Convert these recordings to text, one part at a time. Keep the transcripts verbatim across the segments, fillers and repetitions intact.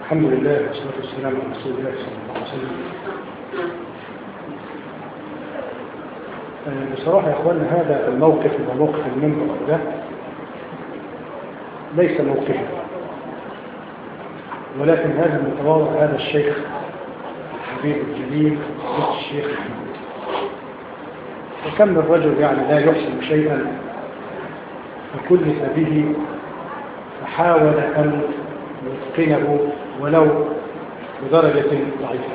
الحمد لله والصلاة والسلام على رسول الله صلى الله عليه وسلم. بصراحة يا أخوانا هذا الموقف هو موقف المنبر ده ليس موقفا، ولكن هذا المتواضع هذا الشيخ الحبيب الجليل الشيخ محمود، وكم من رجل يعني لا يحسن شيئا فكلف به فحاول أن يتقنه ولو بدرجة ضعيفة.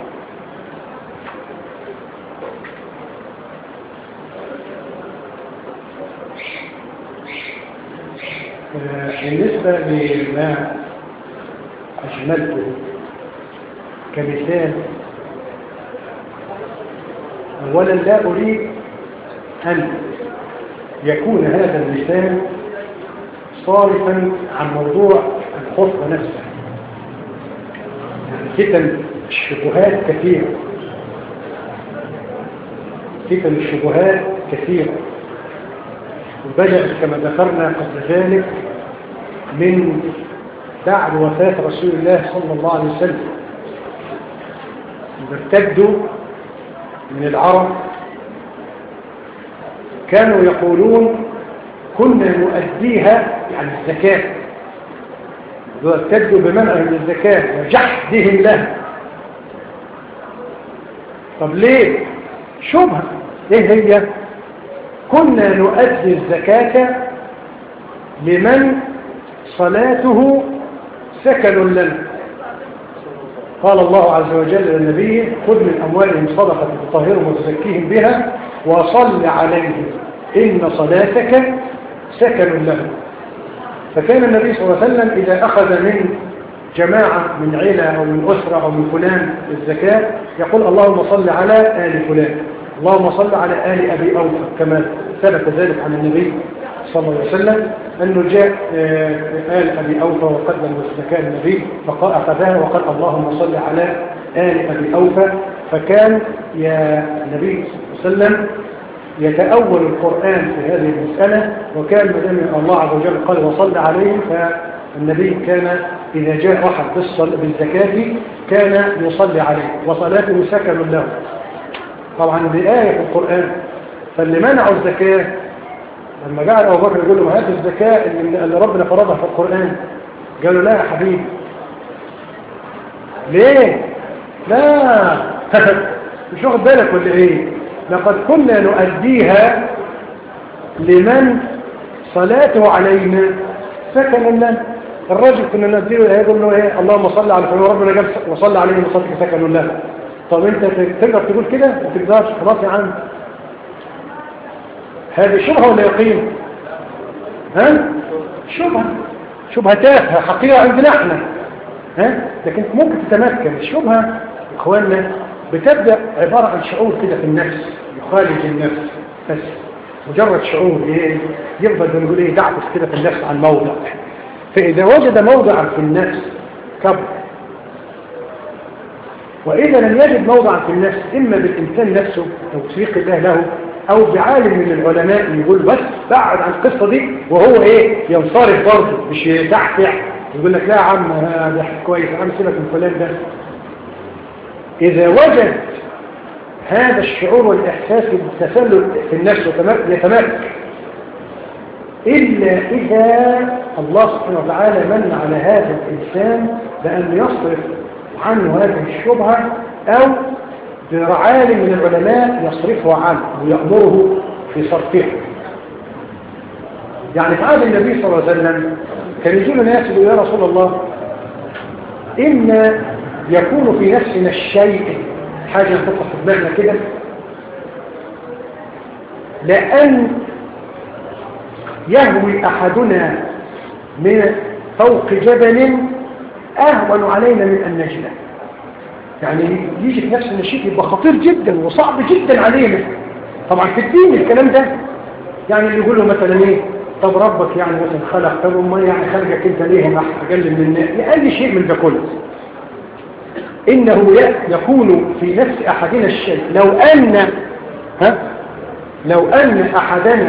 بالنسبة لما أجملته كمثال، أولا لا أريد أن يكون هذا المثال صارفا عن موضوع الخطبة نفسها. يعني فتن الشبهات كثيرة فتن الشبهات كثيرة وبدأت كما ذكرنا قبل ذلك من بعد وفاة رسول الله صلى الله عليه وسلم. ارتدوا من العرب كانوا يقولون كنا نؤديها يعني الزكاة، ارتدوا بمنع من الزكاة وجحدهم لها. طب ليه؟ شبهة ايه هي؟ كنا نؤدي الزكاة لمن صلاته سكن لنا. قال الله عز وجل للنبي خذ من أموالهم صدقة تطهرهم وتزكيهم بها وصل عليهم إن صلاتك سكن لهم. فكان النبي صلى الله عليه وسلم إذا أخذ من جماعة من عيلة أو من أسرة أو من فلان الزكاة يقول اللهم صل على آل فلان، اللهم صل على آل أبي أوفى، كما ثبت ذلك عن النبي صلى الله عليه وسلم أنه جاء آل أبي أوفى وقدم الزكاة النبي فأخذها وقال اللهم صل على آل أبي أوفى. فكان يا النبي صلى الله عليه وسلم يتأول القرآن في هذه المسألة، وكان مدام الله عز وجل قال وصل عليهم، فالنبي كان إذا جاء واحد بالزكاة كان يصلي عليه وصلاته سكن له. طبعا دي آية في القرآن. فاللي منعوا الزكاة لما جاء أبو بكر يقول له هذه الزكاة اللي ربنا فرضها في القرآن، قالوا لا يا حبيبي. ليه؟ لا مش واخد بالك ولا ايه؟ لقد كنا نؤديها لمن صلاته علينا سكن لنا. الرجل كنا نؤديه يقول له ايه اللهم صل على فلان ربنا قال وصلى عليه وصلك سكن لنا. طب انت تقدر تقول كده؟ ما تقدرش، خلاص يا عم. هذه شبهه ولا يقين؟ ها؟ شبهه شبهه تافهه حقيقه عندنا احنا، ها؟ لكن ممكن تتمكن. الشبهه اخواننا بتبدا عباره عن شعور كده في النفس يخالج النفس، بس مجرد شعور ايه يفضل نقول ايه دعبس كده في النفس عن موضع. فاذا وجد موضعا في النفس كبر، وإذا لم يجد موضعا في النفس إما بالإنسان نفسه توفيق الله له أو بعالم من العلماء يقول بس بعد عن القصة دي وهو إيه ينصرف برضه مش يتحتع يقول لك لا يا عم هذا كويس يا عم سيبك من فلان ده. إذا وجد هذا الشعور والإحساس بالتسلل في النفس يتمكن، إلا إذا الله سبحانه وتعالى من على هذا الإنسان بأن يصرف عنه هذه الشبهة أو بعالم من العلماء يصرفه عنه ويأمره في صرفه. يعني في عهد النبي صلى الله عليه وسلم كان يجون الناس يقولوا يا رسول الله إن يكون في نفسنا الشيء حاجة تطلع في دماغنا كده لأن يهوي أحدنا من فوق جبل أهون علينا من أن نجله. يعني يجي في نفسنا شيء يبقى خطير جدا وصعب جدا علينا. طبعا في الدين الكلام ده يعني اللي يقول له مثلا ايه طب ربك يعني مثلا خلق، طب ما يعني خلقك انت ليه اقل من الناس، اقل شيء من ده كله. انه يكون في نفس احدنا الشيء لو ان ها لو ان احدنا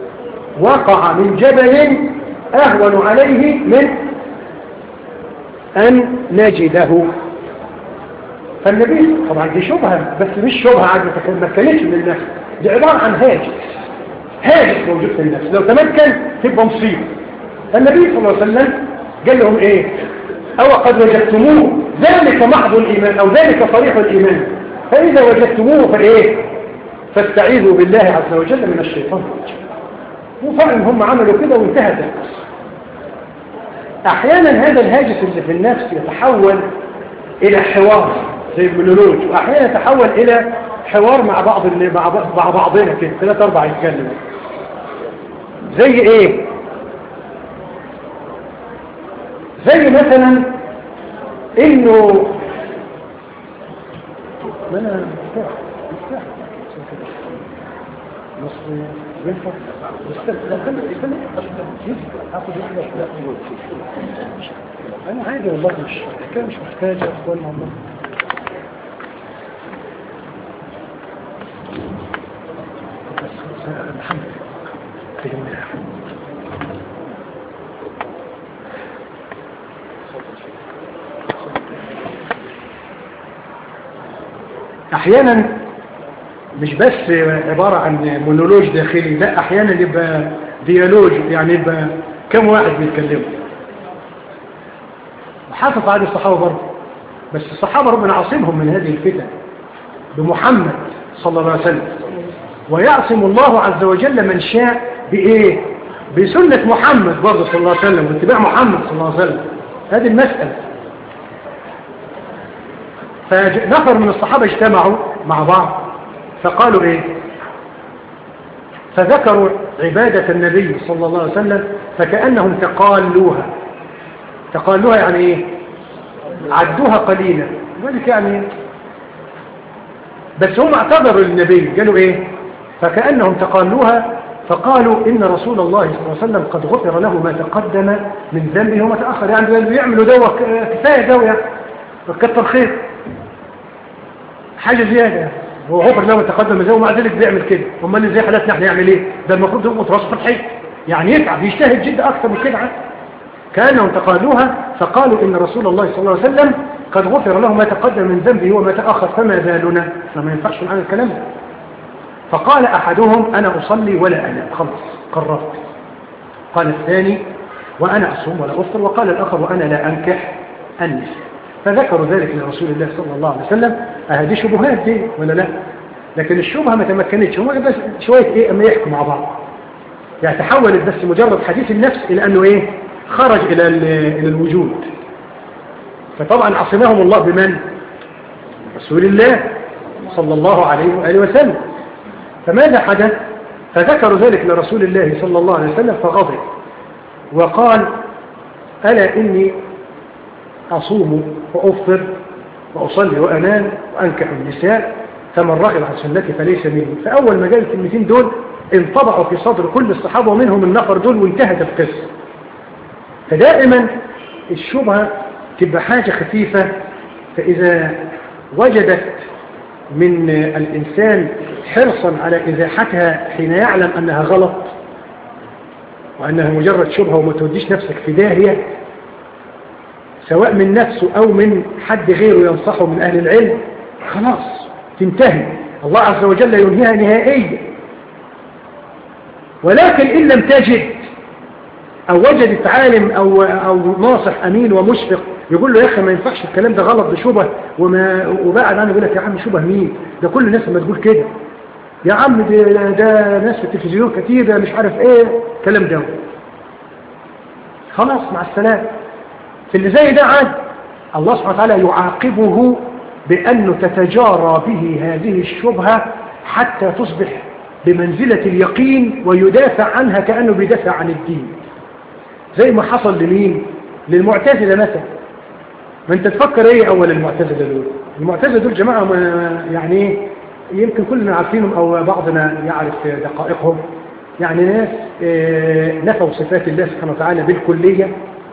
وقع من جبل اهون عليه من أن نجده. فالنبي طبعا دي شبهة، بس مش شبهة عاد ما كانتش من النفس، دي عبارة عن هاجس، هاجس موجود في النفس، لو تمكن تبقى مصيبة. فالنبي صلى الله عليه وسلم قال لهم ايه؟ أو قد وجدتموه ذلك محض الإيمان أو ذلك صريح الإيمان، فإذا وجدتموه فإيه؟ فاستعيذوا بالله عز وجل من الشيطان الرجيم. وفعلا هم عملوا كده وانتهت القصة. أحيانا هذا الهاجس اللي في النفس يتحول إلى حوار زي المونولوج، وأحيانا يتحول إلى حوار مع بعض اللي مع مع بعضنا كده ثلاثة أربعة يتكلموا. زي إيه؟ زي مثلا إنه ما أنا مفتاح مفتاح مصري ينفع استنى استنى استنى هاخد واحدة أنا عادي والله، مش حكاية مش محتاجة يا أخوان والله. الحمد لله. أحيانا مش بس عبارة عن مونولوج داخلي، لا أحيانا يبقى ديالوج، يعني يبقى كم واحد بيتكلموا. وحافظ على الصحابة برضه، بس الصحابة ربنا عاصمهم من هذه الفتن بمحمد صلى الله عليه وسلم، ويعصم الله عز وجل من شاء بإيه؟ بسنة محمد برضه صلى الله عليه وسلم واتباع محمد صلى الله عليه وسلم. هذه المسألة. فنفر من الصحابة اجتمعوا مع بعض فقالوا إيه؟ فذكروا عبادة النبي صلى الله عليه وسلم فكأنهم تقالوها. تقالوها يعني إيه؟ عدوها قليلا، ذلك يعني بس هم اعتذروا للنبي قالوا إيه؟ فكأنهم تقالوها فقالوا إن رسول الله صلى الله عليه وسلم قد غفر له ما تقدم من ذنبه وما تأخر. يعني بيعملوا دواء كفاية دواء يعني كتر خير، حاجة زيادة، هو غفر له ما تقدم من ذنبه ومع ذلك بيعمل كده. امال ازاي حالاتنا احنا يعمل ايه؟ ده المفروض يقوم راسه فتحي، يعني يتعب يجتهد جدا اكثر من كده. كانوا تقالوها فقالوا ان رسول الله صلى الله عليه وسلم قد غفر له ما تقدم من ذنبه وما تأخر فما بالنا، فما ينفعش معنا الكلام ده. فقال احدهم انا اصلي ولا انام، خلص قررت. قال الثاني وانا اصوم ولا افطر، وقال الاخر وانا لا انكح النساء. فذكروا ذلك لرسول الله صلى الله عليه وسلم. هذه شبهات دي ولا لا؟ لكن الشبهه ما تمكنتش، هم بس شويه ايه اما يحكوا مع بعض، يعني تحولت بس مجرد حديث النفس الى انه ايه؟ خرج الى الى الوجود. فطبعا عصمهم الله بمن؟ رسول الله صلى الله عليه واله وسلم. فماذا حدث؟ فذكروا ذلك لرسول الله صلى الله عليه وسلم فغضب وقال الا اني أصوم وأفطر وأصلي وأنام وأنكح النساء فمن رغب عن سنتي فليس مني. فأول ما قال الكلمتين دول انطبعوا في صدر كل الصحابة ومنهم النفر دول وانتهت القصة. فدائما الشبهة تبقى حاجة خفيفة، فإذا وجدت من الإنسان حرصا على إزاحتها حين يعلم أنها غلط وأنها مجرد شبهة وما توديش نفسك في داهية سواء من نفسه أو من حد غيره ينصحه من أهل العلم، خلاص تنتهي، الله عز وجل ينهيها نهائيا. ولكن إن لم تجد أو وجدت عالم أو, أو ناصح أمين ومشفق يقول له يا أخي ما ينفعش الكلام ده غلط بشبه، وما وبعد عنه يقول لك يا عم شبه مين؟ ده كل الناس ما تقول كده، يا عم ده, ده ناس في التلفزيون كتير، ده مش عارف إيه كلام ده، خلاص مع السلامة. في اللي زي ده عاد الله سبحانه وتعالى يعاقبه بأنه تتجارى به هذه الشبهة حتى تصبح بمنزلة اليقين ويدافع عنها كأنه بيدافع عن الدين، زي ما حصل لمين؟ للمعتزلة مثلا. ما انت تفكر ايه اول المعتزلة دول؟ المعتزلة دول جماعة يعني يمكن كلنا عارفينهم او بعضنا يعرف دقائقهم، يعني ناس نفوا صفات الله سبحانه وتعالى بالكلية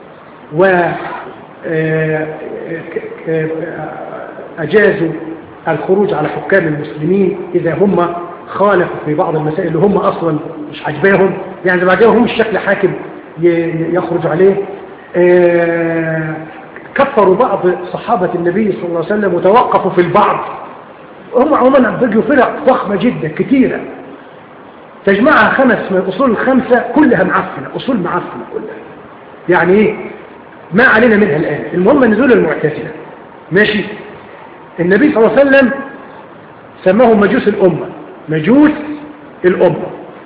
وأجازوا الخروج على حكام المسلمين إذا هم خالفوا في بعض المسائل اللي هم أصلا مش عجباهم، يعني ما عجبهم الشكل حاكم يخرج عليه. كفر كفروا بعض صحابة النبي صلى الله عليه وسلم وتوقفوا في البعض. هم عموما بقوا فرق ضخمة جدا كثيرة تجمعها خمس من الأصول الخمسة كلها معفنة، أصول معفنة كلها، يعني إيه ما علينا منها الآن. المهم نزول المعتزلة ماشي. النبي صلى الله عليه وسلم سماهم مجوس الأمة، مجوس الأمة،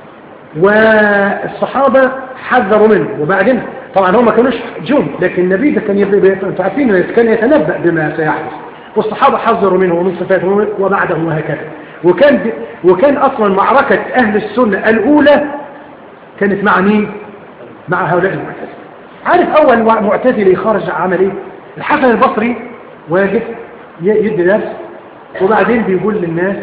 والصحابة حذروا منه. وبعدين طبعا هم ما كانوش جند، لكن النبي ده كان انتوا عارفين كان يتنبأ بما سيحدث، والصحابة حذروا منه ومن صفاته وبعده وهكذا. وكان وكان أصلا معركة أهل السنة الأولى كانت مع مين؟ مع هؤلاء المعتزلة. عارف أول معتزلي خارج عمل إيه؟ الحسن البصري واقف يدي درس، وبعدين بيقول للناس،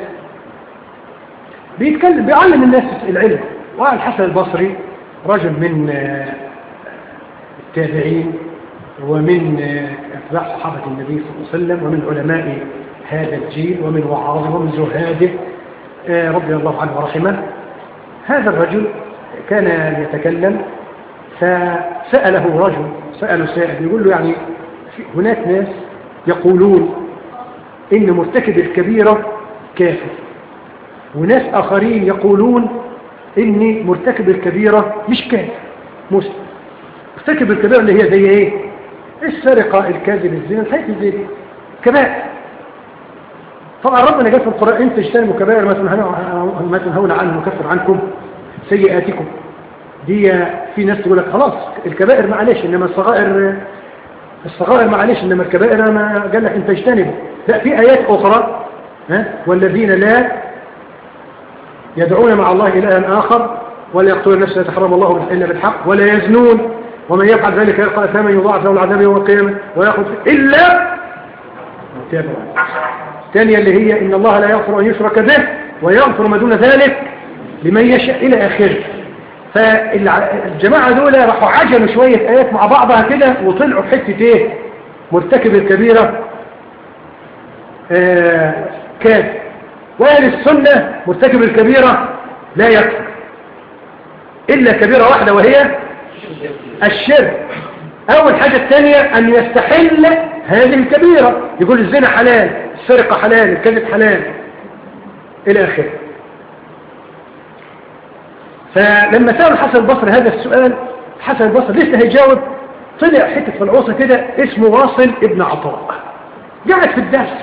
بيتكلم بيعلم الناس العلم. والحسن البصري رجل من التابعين ومن أتباع صحابة النبي صلى الله عليه وسلم ومن علماء هذا الجيل ومن وعاظه ومن زهاده رضي الله عنه ورحمه. هذا الرجل كان يتكلم، فسأله رجل، سأله سائل يقول له يعني هناك ناس يقولون إن مرتكب الكبيرة كافر، وناس آخرين يقولون إن مرتكب الكبيرة مش كافر مسلم. مرتكب الكبيرة اللي هي زي إيه؟ السرقة، الكذب، الزنا، الحاجات زي دي كبائر. طبعا ربنا قال في القرآن إن تجتنبوا كبائر ما تنهون عنه نكفر عنكم سيئاتكم. دي في ناس تقول لك خلاص الكبائر معلش، إنما الصغائر الصغائر معلش، إنما الكبائر ما قال لك إن تجتنبوا. لا، في آيات أخرى ها؟ والذين لا يدعون مع الله إلها آخر ولا يقتلون النفس التي حرم الله إلا بالحق ولا يزنون ومن يفعل ذلك يلقى أثاما يضاعف له العذاب يوم القيامة ويأخذ إلا تابع. الثانية اللي هي إن الله لا يغفر أن يشرك به ويغفر ما دون ذلك لمن يشاء إلى آخره. فالجماعة دول راحوا عجلوا شوية آيات مع بعضها كده وطلعوا في حتة إيه؟ مرتكب الكبيرة آه كافر، وأهل السنة مرتكب الكبيرة لا يكفر إلا كبيرة واحدة وهي الشرك. أول حاجة الثانية أن يستحل هذه الكبيرة، يقول الزنا حلال، السرقة حلال، الكذب حلال إلى آخره. فلما سأل الحسن البصري هذا السؤال، الحسن البصري لسه هيجاوب، طلع حتة في العوصة كده اسمه واصل ابن عطاء، قاعد في الدرس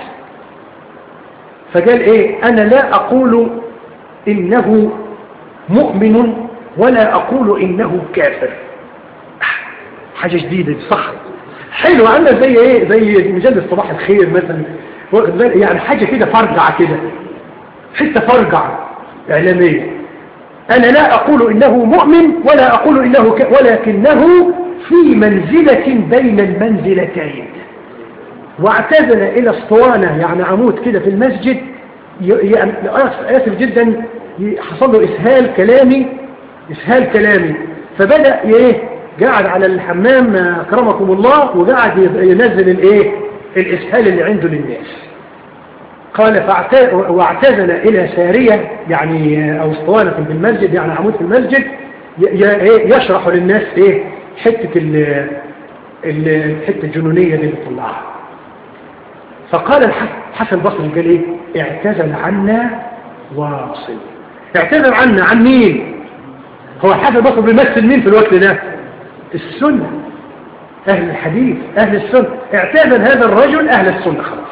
فقال إيه؟ أنا لا أقول إنه مؤمن ولا أقول إنه كافر. حاجة جديدة صح، حلو، عامله زي إيه؟ زي مجلة صباح الخير مثلا، يعني حاجة كده فرجع كده، حتة فرجع إعلامية. أنا لا أقول إنه مؤمن ولا أقول إنه ك... ولكنه في منزلة بين المنزلتين. واعتزل إلى اسطوانة، يعني عمود كده في المسجد، يعني آسف جدا حصل له إسهال كلامي، إسهال كلامي، فبدأ إيه؟ قاعد على الحمام أكرمكم الله وقاعد ينزل الإيه؟ الإسهال اللي عنده للناس. قال واعتزل إلى سارية، يعني أو اسطوانة في المسجد، يعني عمود في المسجد يشرح للناس إيه؟ حتة الحتة الجنونية دي اللي طلعها. فقال الحسن البصري قال إيه؟ اعتزل عنا واصل. اعتزل عنا عن مين؟ هو الحسن البصري بيمثل مين في الوقت ده؟ السنة، أهل الحديث، أهل السنة. اعتزل هذا الرجل أهل السنة خلاص.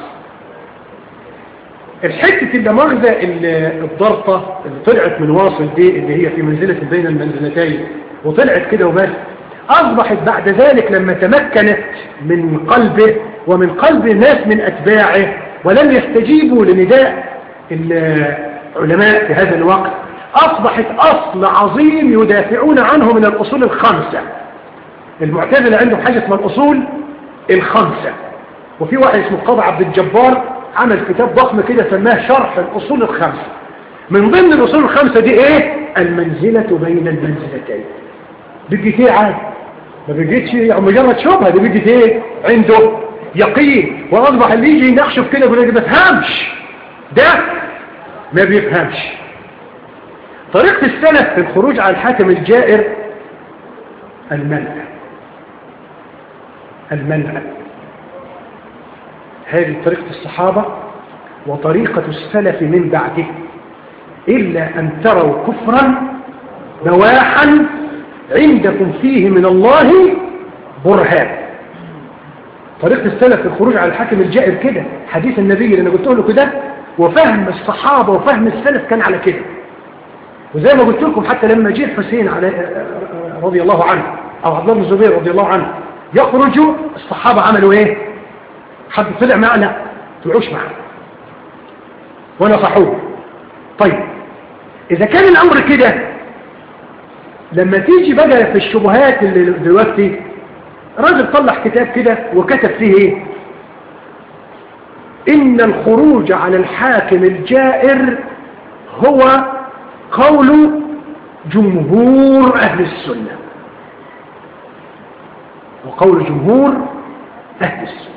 الحتة اللي مغزى الضرطة اللي طلعت من واصل دي، اللي هي في منزلة بين المنزلتين وطلعت كده وبس، أصبحت بعد ذلك لما تمكنت من قلبه ومن قلب ناس من أتباعه ولم يستجيبوا لنداء العلماء في هذا الوقت، أصبحت أصل عظيم يدافعون عنه من الأصول الخمسة. المعتزلة عندهم حاجة اسمها الأصول الخمسة، وفي واحد اسمه قاضي عبد الجبار عمل كتاب ضخم كده سماه شرح الأصول الخمسة. من ضمن الأصول الخمسة دي إيه؟ المنزلة بين المنزلتين. بيجي ايه عادي، ما بيجيتش مجرد شبهة، دي بيجي ايه عنده يقين، وأصبح اللي يجي ينخشف كده يقول لك ما بفهمش، ده ما بيفهمش. طريقة السلف في الخروج على الحاكم الجائر المنع، المنع هذه طريقة الصحابة وطريقة السلف من بعده، إلا أن تروا كفرا بواحا عندكم فيه من الله برهان. طريقة السلف في الخروج على الحاكم الجائر كده، حديث النبي اللي أنا قلت له كده، وفهم الصحابة وفهم السلف كان على كده. وزي ما قلت لكم حتى لما جاء الحسين رضي الله عنه أو عبد الله بن الزبير رضي الله عنه يخرجوا، الصحابة عملوا إيه؟ حد طلع معنا؟ لا طلعوش معنا ونصحوه. طيب إذا كان الأمر كده، لما تيجي بقى في الشبهات اللي دلوقتي، راجل طلع كتاب كده وكتب فيه ايه؟ إن الخروج على الحاكم الجائر هو قول جمهور أهل السنة، وقول جمهور أهل السنة.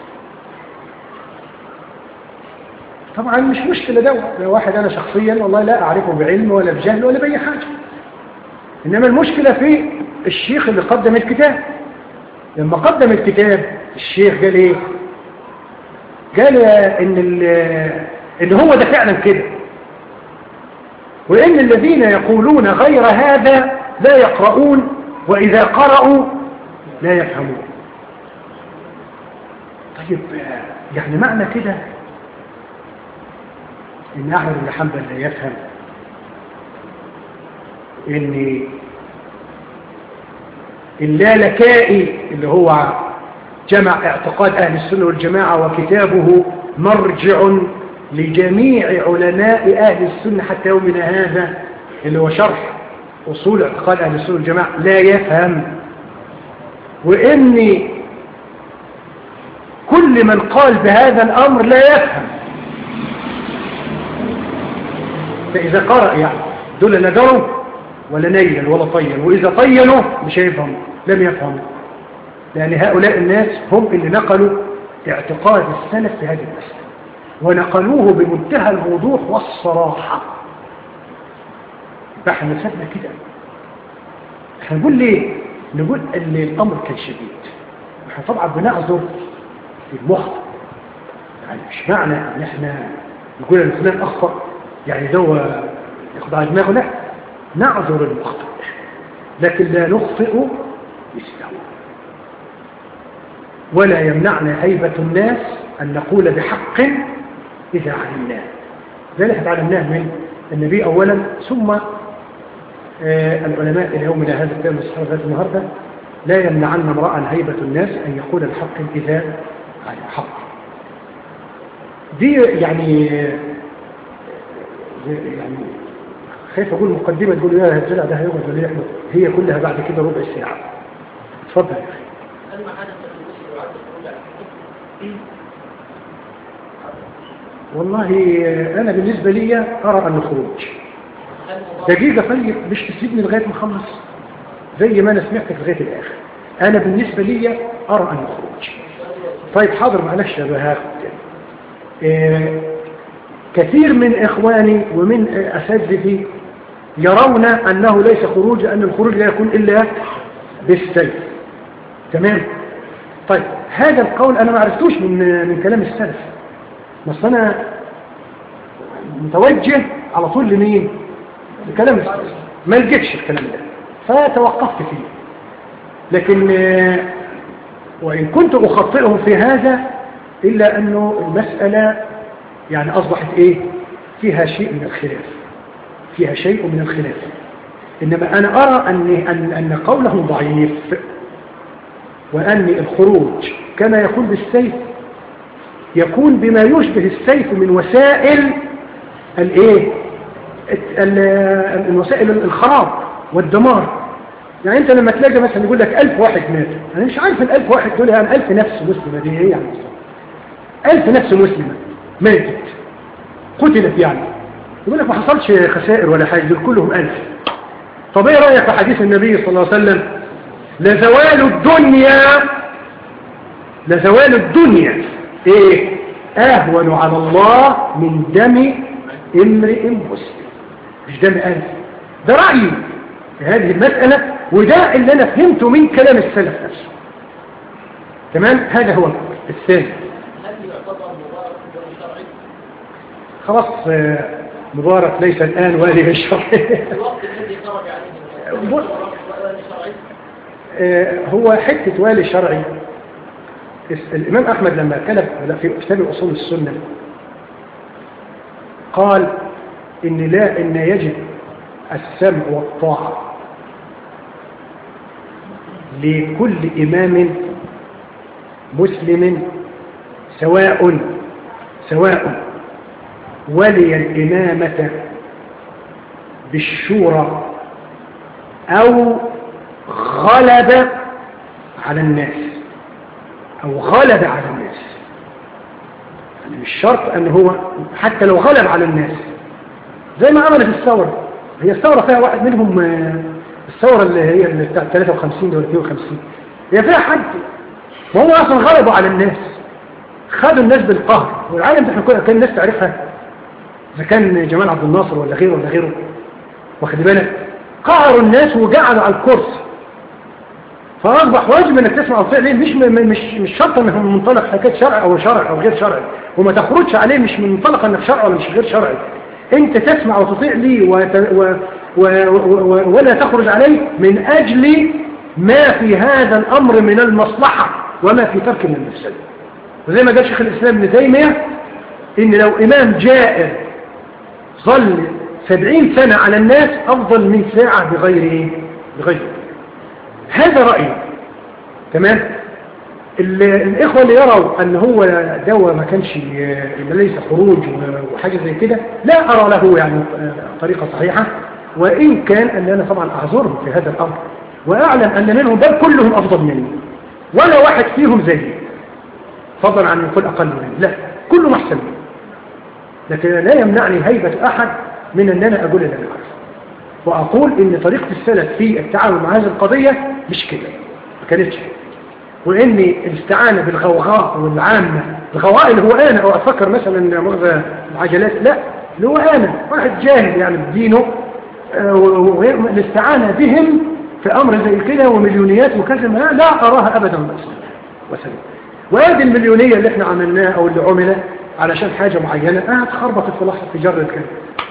طبعا مش مشكلة ده، لو واحد أنا شخصيا والله لا أعرفه بعلم ولا بجهل ولا بأي حاجة، إنما المشكلة في الشيخ اللي قدم الكتاب. لما قدم الكتاب الشيخ قال إيه؟ قال إن, إن هو ده فعلا كده، وإن الذين يقولون غير هذا لا يقرؤون، وإذا قرأوا لا يفهمون. طيب يعني معنى كده إن أحمد بن حنبل لا يفهم، إن اللالكائي اللي هو جمع اعتقاد أهل السنة والجماعة وكتابه مرجع لجميع علماء أهل السنة حتى يومنا هذا، اللي هو شرح أصول اعتقاد أهل السنة والجماعة، لا يفهم. وإن كل من قال بهذا الأمر لا يفهم. فإذا قرأ يعني دول ندروا ولا نيل ولا طيل، وإذا طيلوا مش هيفهموا، لم يفهموا، لأن هؤلاء الناس هم اللي نقلوا اعتقاد السلف في هذه المسألة، ونقلوه بمنتهى الوضوح والصراحة. فاحنا سبنا كده. احنا نقول ليه؟ نقول ان الأمر كان شديد. احنا طبعا بنعذر في المخطئ، يعني مش معنى ان احنا نقول ان فلان أخطأ يعني ده يخضع دماغه، لا، نعذر المخطئ لكن لا نخطئ مثله. ولا يمنعنا هيبة الناس أن نقول بحق إذا علمناه. ذلك علمناه من النبي أولا، ثم آه العلماء إلى يومنا هذا الكلام الصحابة النهاردة. لا يمنعن امرأ هيبة الناس أن يقول الحق إذا علم حق. دي يعني يعني خايف أقول مقدمة تقول يا هالزلع ده هيوم ولا يحمد، هي كلها بعد كده ربع ساعة. اتفضل يا أخي. والله أنا بالنسبة لي أرى أن الخروج دقيقة طيب مش تسيبني لغاية ما أخلص زي ما أنا سمعتك لغاية الآخر. أنا بالنسبة لي أرى أن الخروج. طيب حاضر معلش يا بهاخد إيه كثير من إخواني ومن أساتذتي يرون أنه ليس خروج، أن الخروج لا يكون إلا بالسيف. تمام؟ طيب هذا القول أنا ما عرفتوش من من كلام السلف، بس أنا متوجه على طول لمين؟ لكلام السلف، ما لقيتش الكلام ده فتوقفت فيه. لكن وإن كنت أخطئهم في هذا إلا أنه المسألة يعني أصبحت إيه؟ فيها شيء من الخلاف، فيها شيء من الخلاف. إنما أنا أرى أن, أن, أن قوله ضعيف، وأن الخروج كما يكون بالسيف يكون بما يشبه السيف من وسائل الإيه؟ الوسائل الخراب والدمار. يعني أنت لما تلاقي مثلا يقول لك ألف واحد مات، أنا مش عارف الألف واحد دول يعني ألف نفس مسلمة دي إيه يعني؟ ألف نفس مسلمة ماتت قتلت يعني، يقول لك ما حصلش خسائر ولا حاجة، دول كلهم ألف. طب ايه رأيك في حديث النبي صلى الله عليه وسلم؟ لزوال الدنيا لزوال الدنيا ايه اهون على الله من دم امرئ مسلم، مش دم ألف. ده رأيي في هذه المسألة، وده اللي انا فهمته من كلام السلف نفسه. تمام؟ هذا هو الثاني. هل يعتبر خلاص مبارك ليس الآن والي الشرعي. هو حتة والي شرعي. الإمام أحمد لما كتب في كتاب أصول السنة قال إن لا إن يجب السمع والطاعة لكل إمام مسلم سواء سواء ولي الإمامة بالشورى أو غلب على الناس أو غلب على الناس. يعني مش شرط أن هو حتى لو غلب على الناس زي ما عملت الثورة. هي الثورة فيها واحد منهم، الثورة اللي هي اللي بتاعت ثلاثة وخمسين ولا اثنين وخمسين، هي فيها حد ما هو أصلا غلبوا على الناس، خدوا الناس بالقهر. والعالم احنا كان الناس تعرفها إذا كان جمال عبد الناصر ولا غيره ولا غيره، واخد بالك، قهروا الناس وجعلوا على الكرسي. فأصبح واجب انك تسمع وتطيع ليه، مش مش مش شرط انك من منطلق حكايه شرع او شرع او غير شرعي، وما تخرجش عليه مش من منطلق انك شرع ولا مش غير شرعي. انت تسمع وتطيع ليه وت... و... و... و... ولا تخرج عليه من اجل ما في هذا الامر من المصلحه وما في ترك من المفسده. وزي ما قال شيخ الاسلام ابن تيميه ان لو امام جائر ظل سبعين سنه على الناس افضل من ساعه بغير ايه بغير. هذا رأيي. تمام. الإخوة اللي يروا أن هو دواء ما كانش ليس خروج وحاجة زي كده، لا أرى له يعني طريقة صحيحة، وإن كان أن أنا طبعا أعذرهم في هذا الأمر وأعلم أن منهم بل كلهم أفضل مني ولا واحد فيهم زيي فضلا عن يكون أقل مني، لا كلهم أحسن مني، لكن لا يمنعني هيبة أحد من أن أنا أقول اللي أنا عارف وأقول إن طريقة السلف في التعامل مع هذه القضية مش كده، ما كانتش كده، وإن الاستعانة بالغوغاء والعامة، الغوغاء اللي هو أنا أو أفكر مثلا مغزى العجلات، لا اللي هو أنا واحد جاهل يعني بدينه، والاستعانة بهم في أمر زي كده ومليونيات وكذا، لا أراها أبدا وسلم. وهذه المليونية اللي احنا عملناها أو اللي عملها علشان حاجة معينة قاعد خربطت في لحظة في جرة كده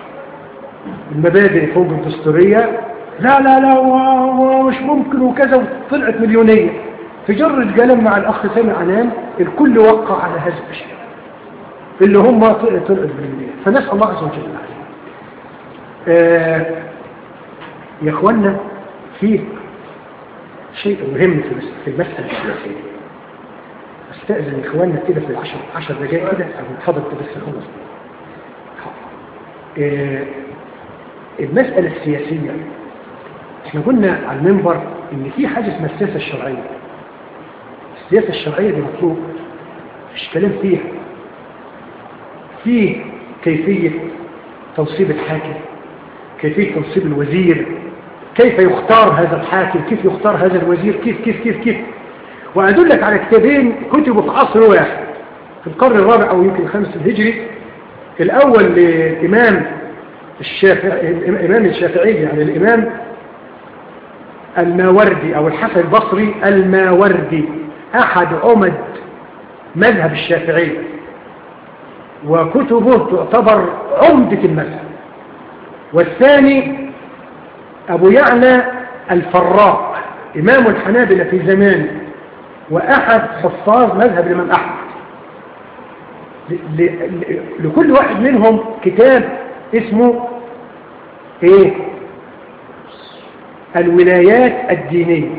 المبادئ فوق الدستورية، لا لا لا ومش ممكن وكذا، وطلعت مليونية في جرة قلم مع الأخ سامي عنان. الكل وقع على هذه الأشياء اللي هم طلعت مليونية، فنسأل الله عز وجل عليه. آه يا أخوانا في شيء مهم في المسألة السياسية، استأذن يا إخواننا كده في العشر عشر دقائق كده أتفضل كده بس خلص. آه المسألة السياسية احنا قلنا على المنبر ان في حاجة اسمها السياسة الشرعية. السياسة الشرعية دي مطلوب مش كلام فيها، في كيفية تنصيب الحاكم، كيفية تنصيب الوزير، كيف يختار هذا الحاكم، كيف يختار هذا الوزير، كيف كيف كيف كيف وأدلك على كتابين كتبوا في عصر واحد في القرن الرابع أو يمكن الخامس الهجري. الأول لإمام الشافعي، الإمام الشافعي يعني الإمام الماوردي أو الحسن البصري الماوردي، أحد عمد مذهب الشافعي، وكتبه تعتبر عمدة المذهب. والثاني أبو يعلى الفراء، إمام الحنابلة في زمانه وأحد حفاظ مذهب الإمام أحمد. لكل واحد منهم كتاب اسمه ايه؟ الولايات الدينية.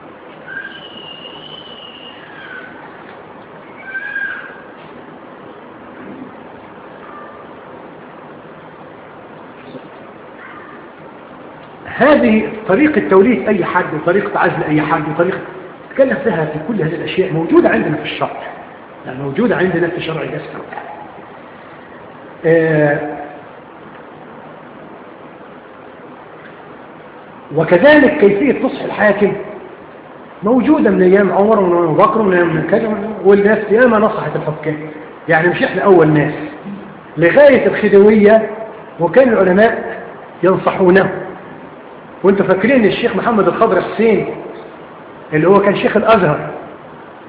هذه طريقة توليد أي حد وطريقة عزل أي حد وطريقة تكلم فيها في كل هذه الأشياء موجودة عندنا في الشرع، يعني موجودة عندنا في شرع الإسلام. آه وكذلك كيفية نصح الحاكم موجودة من أيام عمر ومن أيام بكر ومن أيام كذا، والناس ياما نصحت الحكام، يعني مش إحنا أول ناس، لغاية الخديوية وكان العلماء ينصحونه. وانتوا فاكرين الشيخ محمد الخضر حسين اللي هو كان شيخ الأزهر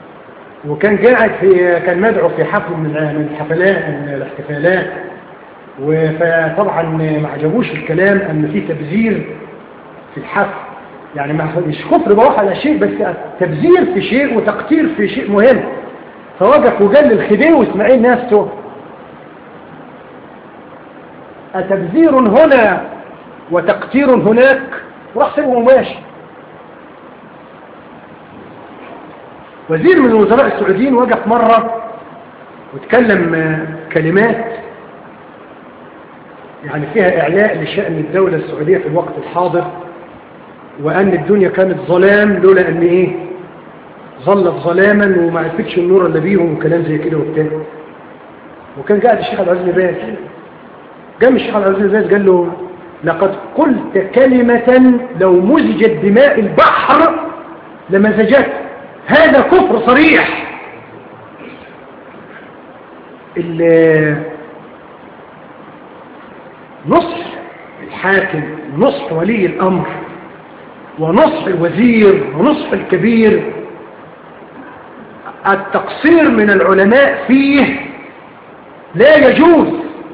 وكان قاعد في كان مدعو في حفل من الحفلات من الاحتفالات فطبعا ما عجبوش الكلام أن في تبذير في الحفل، يعني مش كفر بروح على شيء، بس تبذير في شيء وتقتير في شيء مهم. فوقف وقال للخديوي واسماعيل نفسه: أتبذير هنا وتقتير هناك؟ وراح سيبه وماشي. وزير من الوزراء السعوديين وقف مرة وتكلم كلمات يعني فيها إعلاء لشأن الدولة السعودية في الوقت الحاضر، وأن الدنيا كانت ظلام لولا أن إيه ظلت ظلاما وما عرفتش النور اللي بيهم وكلام زي كده وبتاع. وكان قاعد الشيخ عبد العزيز بن باز، قام الشيخ عبد العزيز بن باز قال له: لقد قلت كلمة لو مزجت دماء البحر لمزجت، هذا كفر صريح. نصح الحاكم، نصح ولي الأمر، ونصح الوزير، ونصح الكبير، التقصير من العلماء فيه لا يجوز.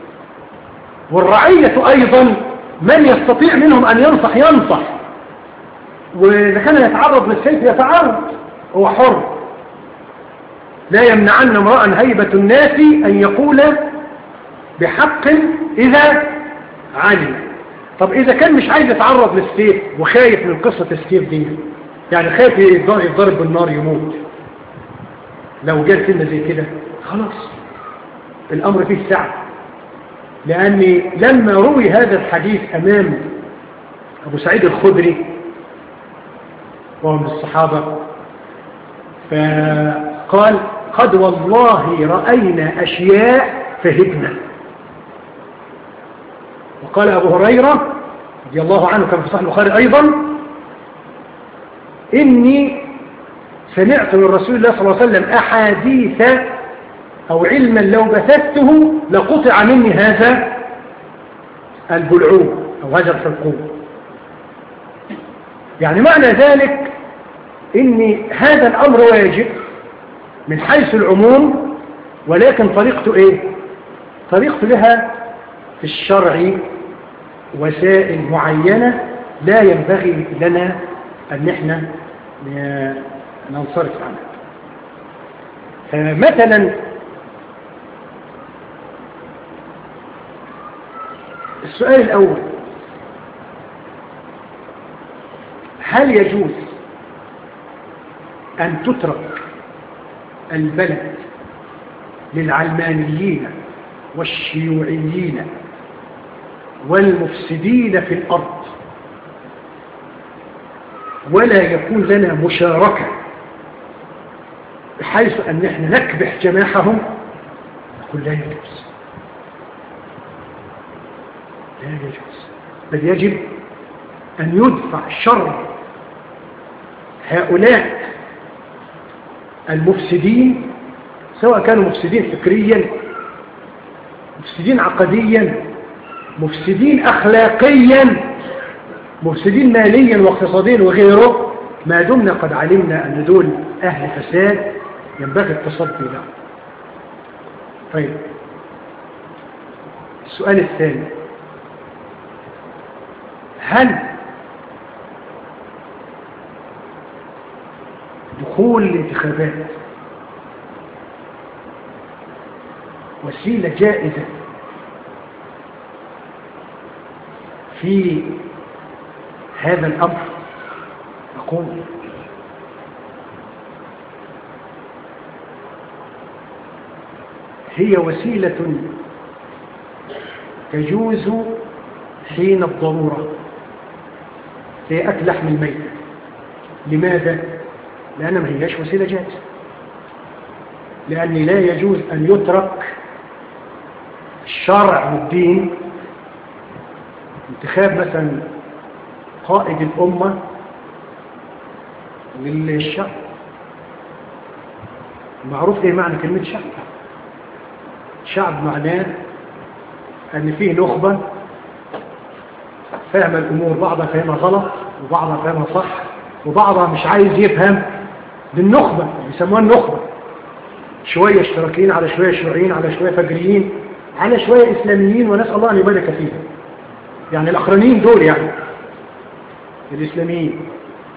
والرعية أيضا من يستطيع منهم أن ينصح ينصح، وإذا كان يتعرض للسيف يتعرض، هو حر. لا يمنعن امرأ هيبة الناس أن يقول بحق إذا علم. طب إذا كان مش عايز يتعرض للسيف وخايف من قصة السيف دي، يعني خايف يتضرب بالنار يموت، لو جاء كلمة زي كده خلاص الأمر فيه سعة. لأن لما روي هذا الحديث أمام أبو سعيد الخدري وهو من الصحابة، فقال: قد والله رأينا أشياء فهبنا. وقال أبو هريرة رضي الله عنه كما في صحيح البخاري أيضا: إني سمعت من رسول الله صلى الله عليه وسلم أحاديث أو علما لو بثثته لقطع مني هذا البلعوم أو هذا الحلقوم. يعني معنى ذلك إن هذا الأمر واجب من حيث العموم، ولكن طريقته إيه؟ طريقته لها في الشرع وسائل معينة لا ينبغي لنا أن احنا ننصرف عنها. مثلا السؤال الأول: هل يجوز أن تترك البلد للعلمانيين والشيوعيين والمفسدين في الأرض ولا يكون لنا مشاركة بحيث أن نحن نكبح جماحهم؟ نقول لا يجوز، لا يجوز، بل يجب أن يدفع شر هؤلاء المفسدين، سواء كانوا مفسدين فكريا، مفسدين عقديا، مفسدين أخلاقيا، مفسدين ماليا واقتصاديا وغيره، ما دمنا قد علمنا أن دول أهل فساد ينبغي التصدي لهم. طيب السؤال الثاني: هل دخول الانتخابات وسيلة جائزة في هذا الأمر؟ أقول هي وسيلة تجوز حين الضرورة، هي أكل لحم الميت. لماذا؟ لأن ما هيش وسيلة جائزة، لأن لا يجوز أن يترك الشرع والدين. انتخاب مثلا قائد الأمة للشعب، معروف ايه معنى كلمة شعب؟ شعب معناه أن فيه نخبة فهم الأمور، بعضها فهمها غلط وبعضها فهمها صح وبعضها مش عايز يفهم. بالنخبة يسموها النخبة، شوية اشتراكيين على شوية شيوعيين على شوية فجريين على شوية إسلاميين ونسأل الله أن يبارك فيهم، يعني الأخرانيين دول يعني الإسلاميين.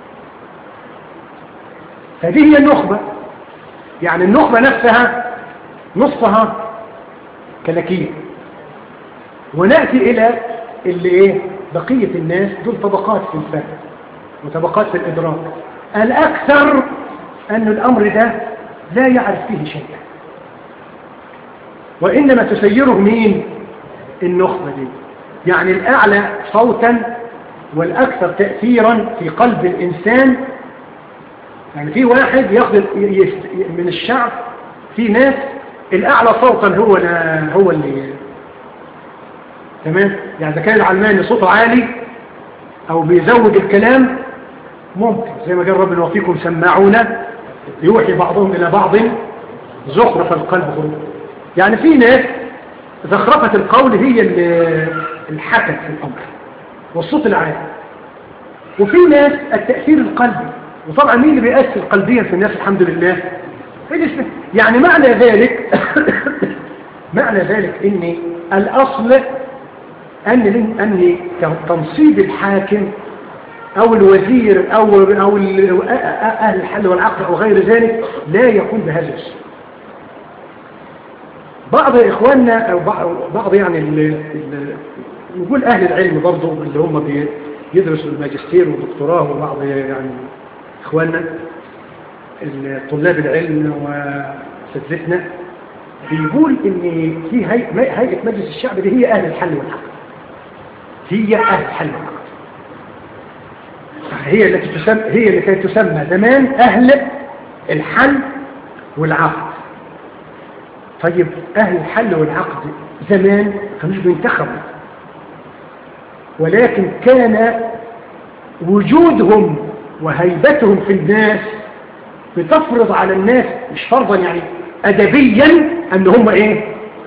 هذه هي النخبة، يعني النخبة نفسها نصفها كلاكين. ونأتي إلى اللي إيه بقية الناس، دول طبقات في الفهم وطبقات في الإدراك. الأكثر أن الأمر ده لا يعرف فيه شيئا، وإنما تسيره مين؟ النخبة دي، يعني الأعلى صوتا والأكثر تأثيرا في قلب الإنسان. يعني في واحد ياخذ من الشعب، في ناس الأعلى صوتا هو هو اللي تمام. يعني إذا كان العلماني صوته عالي أو بيزود الكلام ممكن، زي ما قال ربنا وفيكم سماعون يوحي بعضهم إلى بعض زخرف القلب غرور. يعني في ناس زخرفة القول هي اللي حكت في الأمر والصوت العالي، وفي ناس التأثير القلبي. وطبعا مين اللي بيأثر قلبيا في الناس؟ الحمد لله. يعني معنى ذلك معنى ذلك ان الأصل أن أن تنصيب الحاكم أو الوزير أو أو أهل الحل والعقد أو غير ذلك لا يكون بهذا الشيء. بعض إخواننا أو بعض يعني نقول أهل العلم برضو اللي هم بيدرسوا الماجستير والدكتوراه، وبعض يعني إخواننا طلاب العلم وسدتنا بيقول إن في هيئة مجلس الشعب دي هي أهل الحل والعقد، هي أهل الحل والعقد، هي التي تسمى هي اللي كانت تسمى زمان أهل الحل والعقد. طيب أهل الحل والعقد زمان كانوش بينتخبوا، ولكن كان وجودهم وهيبتهم في الناس بتفرض على الناس، مش فرضا يعني أدبيا، أن هم إيه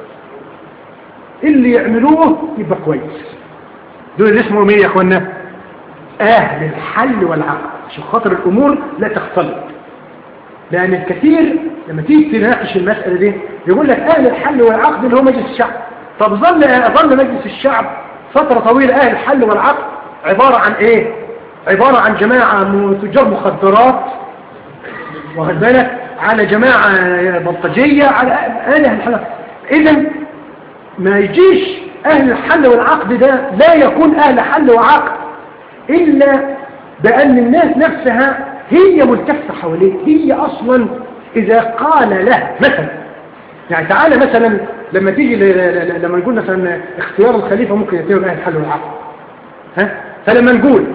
اللي يعملوه يبقى كويس. دول اللي اسمهم إيه يا أخوانا؟ أهل الحل والعقد، عشان خاطر الأمور لا تختلط. لأن الكثير لما تيجي تناقش المسألة دي يقول لك أهل الحل والعقد اللي هو مجلس الشعب. طب ظل ظل مجلس الشعب فترة طويلة أهل الحل والعقد عبارة عن إيه؟ عبارة عن جماعة تجار مخدرات، واخد بالك، على جماعة بلطجية، على أهل الحل. إذن ما يجيش أهل الحل والعقد ده لا يكون أهل حل وعقد إلا بأن الناس نفسها هي ملتفة حواليه. هي أصلا إذا قال له مثلا، يعني تعالى مثلا لما تيجي لما نقول مثلا اختيار الخليفة ممكن يتير أهل الحل والعقد، ها؟ فلما نقول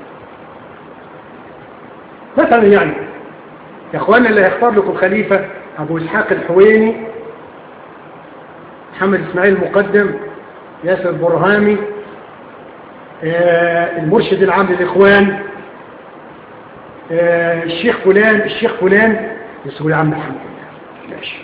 مثلا يعني يا اخوانا اللي هيختار لكم خليفة ابو اسحاق الحويني، محمد اسماعيل المقدم، ياسر البرهامي، آه المرشد العام للاخوان، آه الشيخ فلان الشيخ فلان يسوي عم الحمد لله ماشي.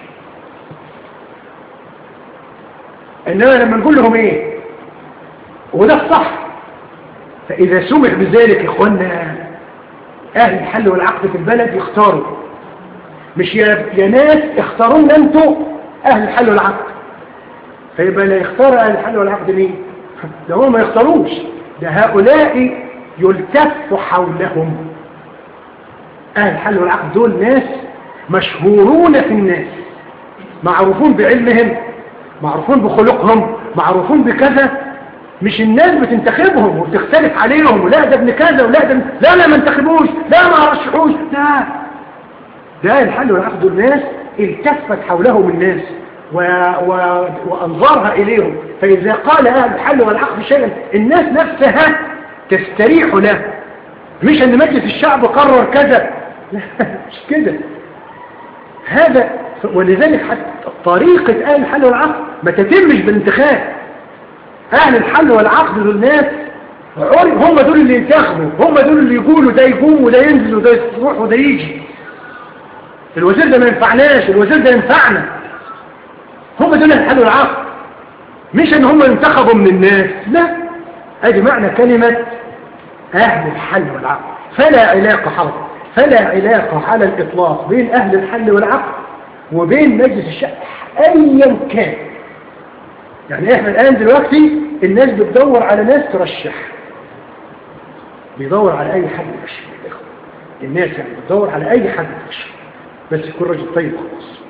انما لما نقول لهم ايه وده الصح، فاذا سمح بذلك يا اخوانا اهل الحل والعقد في البلد يختاروا، مش يا, يا ناس اختارونا انتوا اهل الحل والعقد. فيبقى لا يختار اهل الحل والعقد مين؟ ده هم ما يختاروش، ده هؤلاء يلتف حولهم. اهل الحل والعقد دول ناس مشهورون في الناس، معروفون بعلمهم، معروفون بخلقهم، معروفون بكذا. مش الناس بتنتخبهم وبتختلف عليهم، ولا ده ابن كذا ولا ده لا لا ما انتخبوش، لا ما رشحوش، لا. ده الحل والعقد الناس التفت حولهم الناس و... و... وانظرها اليهم. فاذا قال اهل الحل والعقد شيئا الناس نفسها تستريح له، مش ان مجلس الشعب قرر كذا، لا مش كده. هذا ولذلك حتى طريقه اهل الحل والعقد ما تتمش بالانتخاب. أهل الحل والعقد دول ناس هم دول اللي ينتخبوا، هم دول اللي يقولوا ده يقوم وده ينزل وده يروح وده يجي. الوزير ده ما ينفعناش، الوزير ده ينفعنا. هم دول الحل والعقد، مش ان هم ينتخبوا من الناس، لا. ادي معنى كلمة أهل الحل والعقد. فلا علاقة حرب فلا علاقة على الإطلاق بين أهل الحل والعقد وبين مجلس الشعب أيا كان. يعني احنا الآن دلوقتي الناس بتدور على ناس ترشح، بيدور على أي حد يرشح. الناس يعني بتدور على أي حد يرشح، بس يكون راجل طيب خلاص.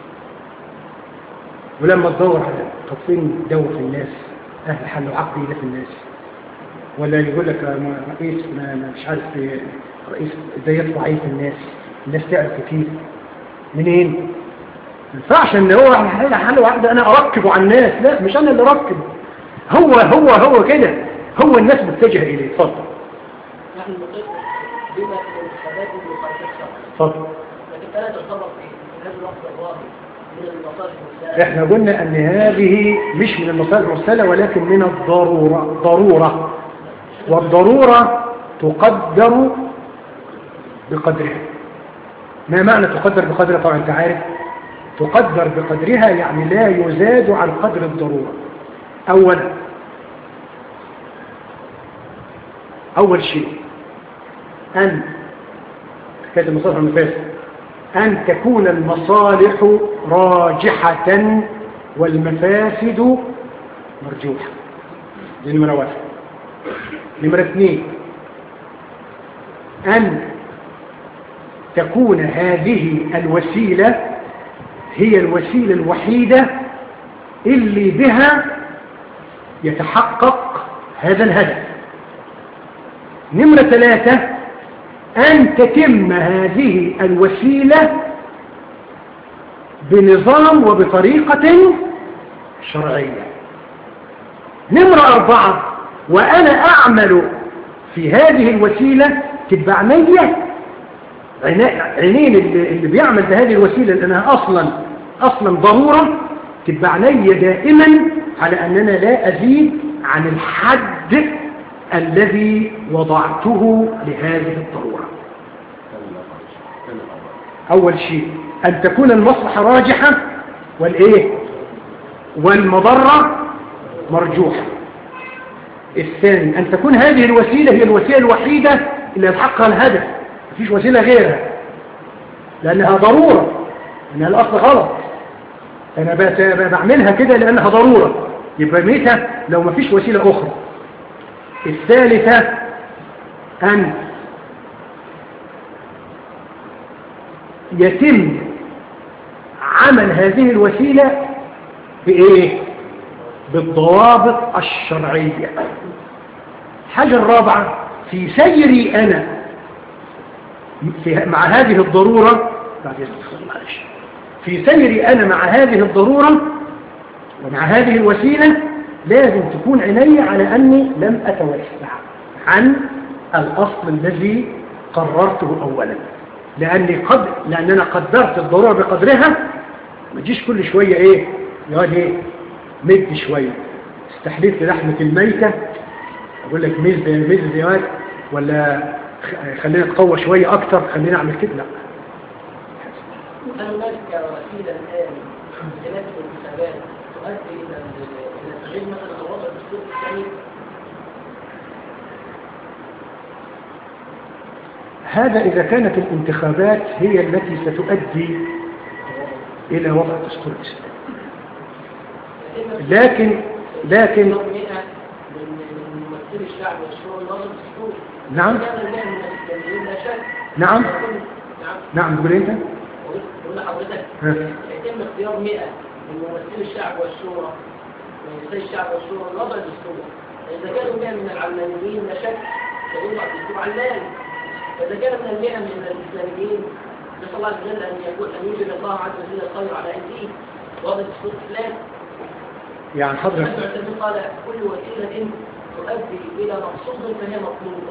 ولما تدور على طب فين دور في الناس أهل حل وعقل ده في الناس، ولا يقول لك رئيس ما مش عارف رئيس ازاي يطلع ايه في الناس، الناس تعرف كتير منين؟ ما ينفعش ان هو حل حل واحده انا اركبه على الناس، لا مش انا اللي اركبه، هو هو هو كده، هو الناس متجهه اليه. اتفضل. نحن نطلق بما في الانتخابات ومخالفه الشرع. اتفضل. لكن الا تعتبر في هذا الوقت الظاهر من المصالح المرسله. احنا قلنا ان هذه مش من المصالح المرسله ولكن من الضروره، ضروره، والضروره تقدر بقدرها. ما معنى تقدر بقدرها؟ طبعا انت عارف تقدر بقدرها يعني لا يزاد عن قدر الضرورة. اولا اول شيء ان كانت المصالح المفاسد ان تكون المصالح راجحة والمفاسد مرجوحة. دي نمرة واحد. نمرة اثنين ان تكون هذه الوسيلة هي الوسيلة الوحيدة اللي بها يتحقق هذا الهدف. نمرة ثلاثة أن تتم هذه الوسيلة بنظام وبطريقة شرعية. نمرة أربعة وأنا أعمل في هذه الوسيلة تبقى عينيا عينين اللي بيعمل بهذه الوسيلة لأنها أصلا أصلا ضرورة، تبقى عينيا دائما على أننا لا أزيد عن الحد الذي وضعته لهذه الضرورة. أول شيء أن تكون المصلحة راجحة والإيه والمضرة مرجوحة. الثاني أن تكون هذه الوسيلة هي الوسيلة الوحيدة اللي يتحقق الهدف، مفيش وسيلة غيرها لأنها ضرورة، لأنها الأصل غلط، أنا بعملها كده لأنها ضرورة، يبقى ميتة لو مفيش وسيلة أخرى. الثالثة أن يتم عمل هذه الوسيلة بإيه؟ بالضوابط الشرعية. الحاجة الرابعة في سيري أنا في مع هذه الضرورة في سيري أنا مع هذه الضرورة ومع هذه الوسيلة لازم تكون عيني على أني لم أتوسع عن الأصل الذي قررته أولا، لأني قد لأننا قدرت الضرورة بقدرها. ما تجيش كل شوية إيه يقعد إيه مد شوية استحليت لحمة الميتة أقول لك مز مز زياد ولا خلينا نتقوى شوية أكتر خلينا نعمل كده. لا. هل هناك وسيلة الآن خلاف الانتخابات تؤدي إلى تغيير مثلا الوضع الدستوري الثاني؟ هذا إذا كانت الانتخابات هي التي ستؤدي إلى وضع الدستور الإسلامي. لكن لكن ممثل الشعب والشورى الوضع الدستوري. نعم نعم نعم تقول انت بقول لحضرتك يتم اختيار مئة من ممثلي الشعب والشورى ممثلي الشعب والشورى الوضع الدستوري. اذا كانوا مئة من العلمانيين لا شك سيوضع الدستور علاني، فاذا كان من المئة من الاسلاميين نسال الله عز وجل ان يكون ان يوجد الله عز وجل الخير على ايديه وضع الدستور الاسلامي. يعني حضرتك قال كل وسيله تؤدي الى مقصود فهي مطلوبه.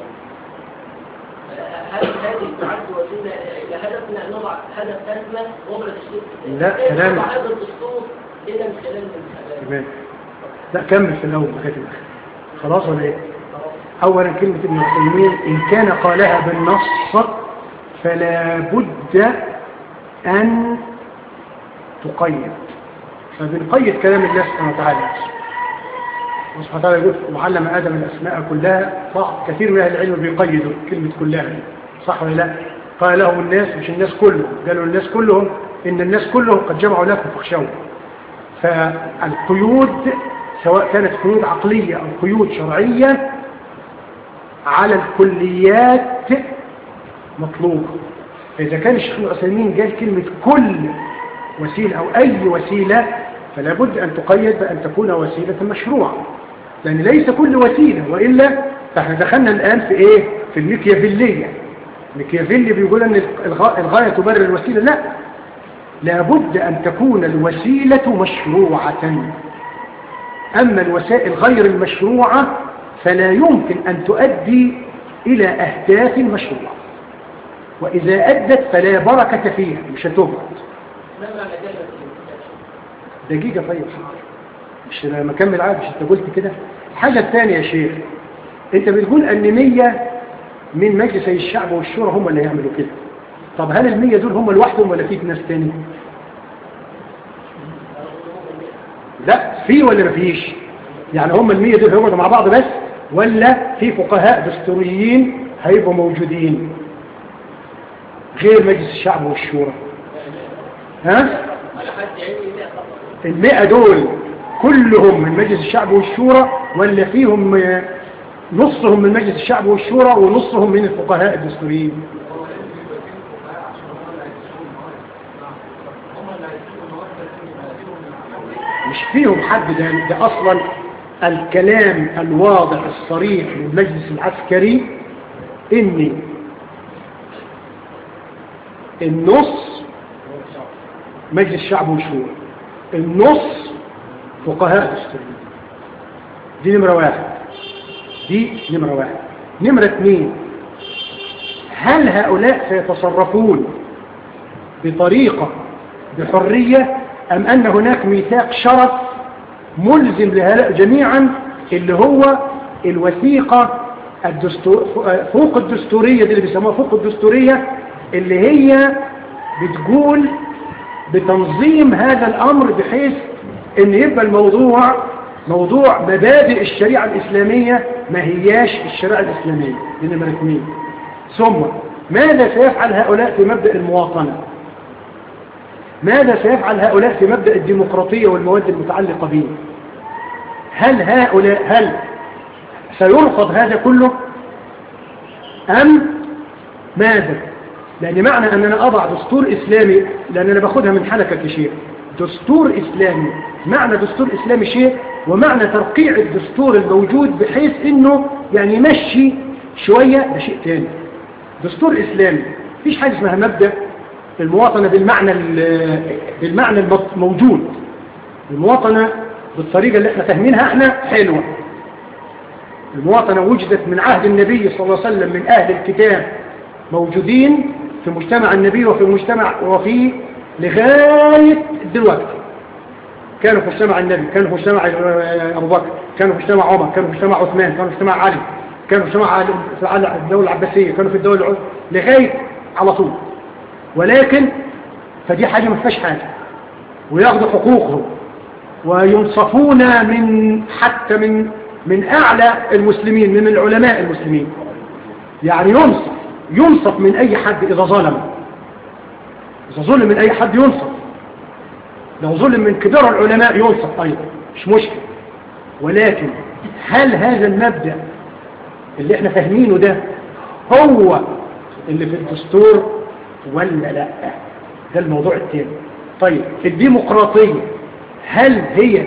هل هذه تعد وسيله الى هدفنا ان نضع هدف اسمى وضع الدستور؟ لا كلام هذا الدستور الا من خلال الانتخابات. لا كمل في الاول بكاتب خلاص ولا ايه؟ اولا كلمه ابن عثيمين ان كان قالها بالنص فلا بد ان تقيد، فبنقيد كلام الله سبحانه وتعالى. الله سبحانه وتعالى يقول وعلم آدم الأسماء كلها، صح؟ كثير من أهل العلم بيقيدوا كلمة كلها، صح ولا لا؟ قال لهم الناس مش الناس كلهم، قالوا الناس كلهم إن الناس كلهم قد جمعوا لكم فاخشوا. فالقيود سواء كانت قيود عقلية أو قيود شرعية على الكليات مطلوبة. إذا كان الشيخ العثيمين قال كلمة كل وسيلة أو أي وسيلة فلا بد أن تقيد بأن تكون وسيلة مشروعة، لأن ليس كل وسيلة، وإلا فاحنا دخلنا الآن في إيه؟ في الميكيافيلية. ميكيافيلي بيقول أن الغاية تبرر الوسيلة. لا، لابد أن تكون الوسيلة مشروعة، أما الوسائل غير المشروعة فلا يمكن أن تؤدي إلى أهداف مشروعة، وإذا أدت فلا بركة فيها، مش هتبرد. دقيقة طيب، مش لما أكمل عادي، مش أنت قلت كده. الحاجة الثانية يا شيخ، أنت بتقول أن مية من مجلس الشعب والشورى هم اللي يعملوا كده. طب هل المية دول هم لوحدهم ولا في ناس تاني؟ لا، في ولا ما فيش؟ يعني هم المية دول هيقعدوا مع بعض بس، ولا في فقهاء دستوريين هيبقوا موجودين غير مجلس الشعب والشورى؟ ها؟ المئة دول كلهم من مجلس الشعب والشورى، ولا فيهم نصهم من مجلس الشعب والشورى ونصهم من الفقهاء الدستوريين؟ مش فيهم حد. ده, ده أصلا الكلام الواضح الصريح للمجلس العسكري إن النص مجلس الشعب والشورى، النص فقهاء دستوريين. دي نمرة واحد. دي نمرة واحد. نمرة اثنين، هل هؤلاء سيتصرفون بطريقة بحرية أم أن هناك ميثاق شرف ملزم لهؤلاء جميعا، اللي هو الوثيقة الدستور فوق الدستورية، دي اللي بيسموها فوق الدستورية، اللي هي بتقول بتنظيم هذا الأمر بحيث أن يبقى الموضوع موضوع مبادئ الشريعة الإسلامية ما هياش الشريعة الإسلامية. دي نمرة اثنين. ثم ماذا سيفعل هؤلاء في مبدأ المواطنة؟ ماذا سيفعل هؤلاء في مبدأ الديمقراطية والمواد المتعلقة به؟ هل هؤلاء هل سيرفض هذا كله أم ماذا؟ لأن معنى أن أنا أضع دستور إسلامي، لأن أنا باخدها من حلقة شيء، دستور إسلامي، معنى دستور إسلامي شيء، ومعنى ترقيع الدستور الموجود بحيث أنه يعني يمشي شوية ده شيء تاني. دستور إسلامي مفيش حاجة اسمها مبدأ المواطنة بالمعنى بالمعنى الموجود. المواطنة بالطريقة اللي احنا فاهمينها احنا حلوة. المواطنة وجدت من عهد النبي صلى الله عليه وسلم، من أهل الكتاب موجودين في مجتمع النبي وفي مجتمع وفي لغاية دلوقتي. كانوا في مجتمع النبي، كانوا في مجتمع أبو بكر، كانوا في مجتمع عمر، كانوا في مجتمع عثمان، كانوا في مجتمع علي، كانوا في مجتمع الدولة العباسية، كانوا في الدولة لغاية على طول. ولكن فدي حاجة ما فيهاش حاجة، وياخذوا حقوقهم وينصفون من حتى من من أعلى المسلمين، من العلماء المسلمين. يعني ينصف ينصف من أي حد إذا ظلم، إذا ظلم من أي حد ينصف، لو ظلم من كبار العلماء ينصف أيضا، مش مشكلة. ولكن هل هذا المبدأ اللي احنا فاهمينه ده هو اللي في الدستور ولا لا؟ ده الموضوع الثاني. طيب الديمقراطية هل هي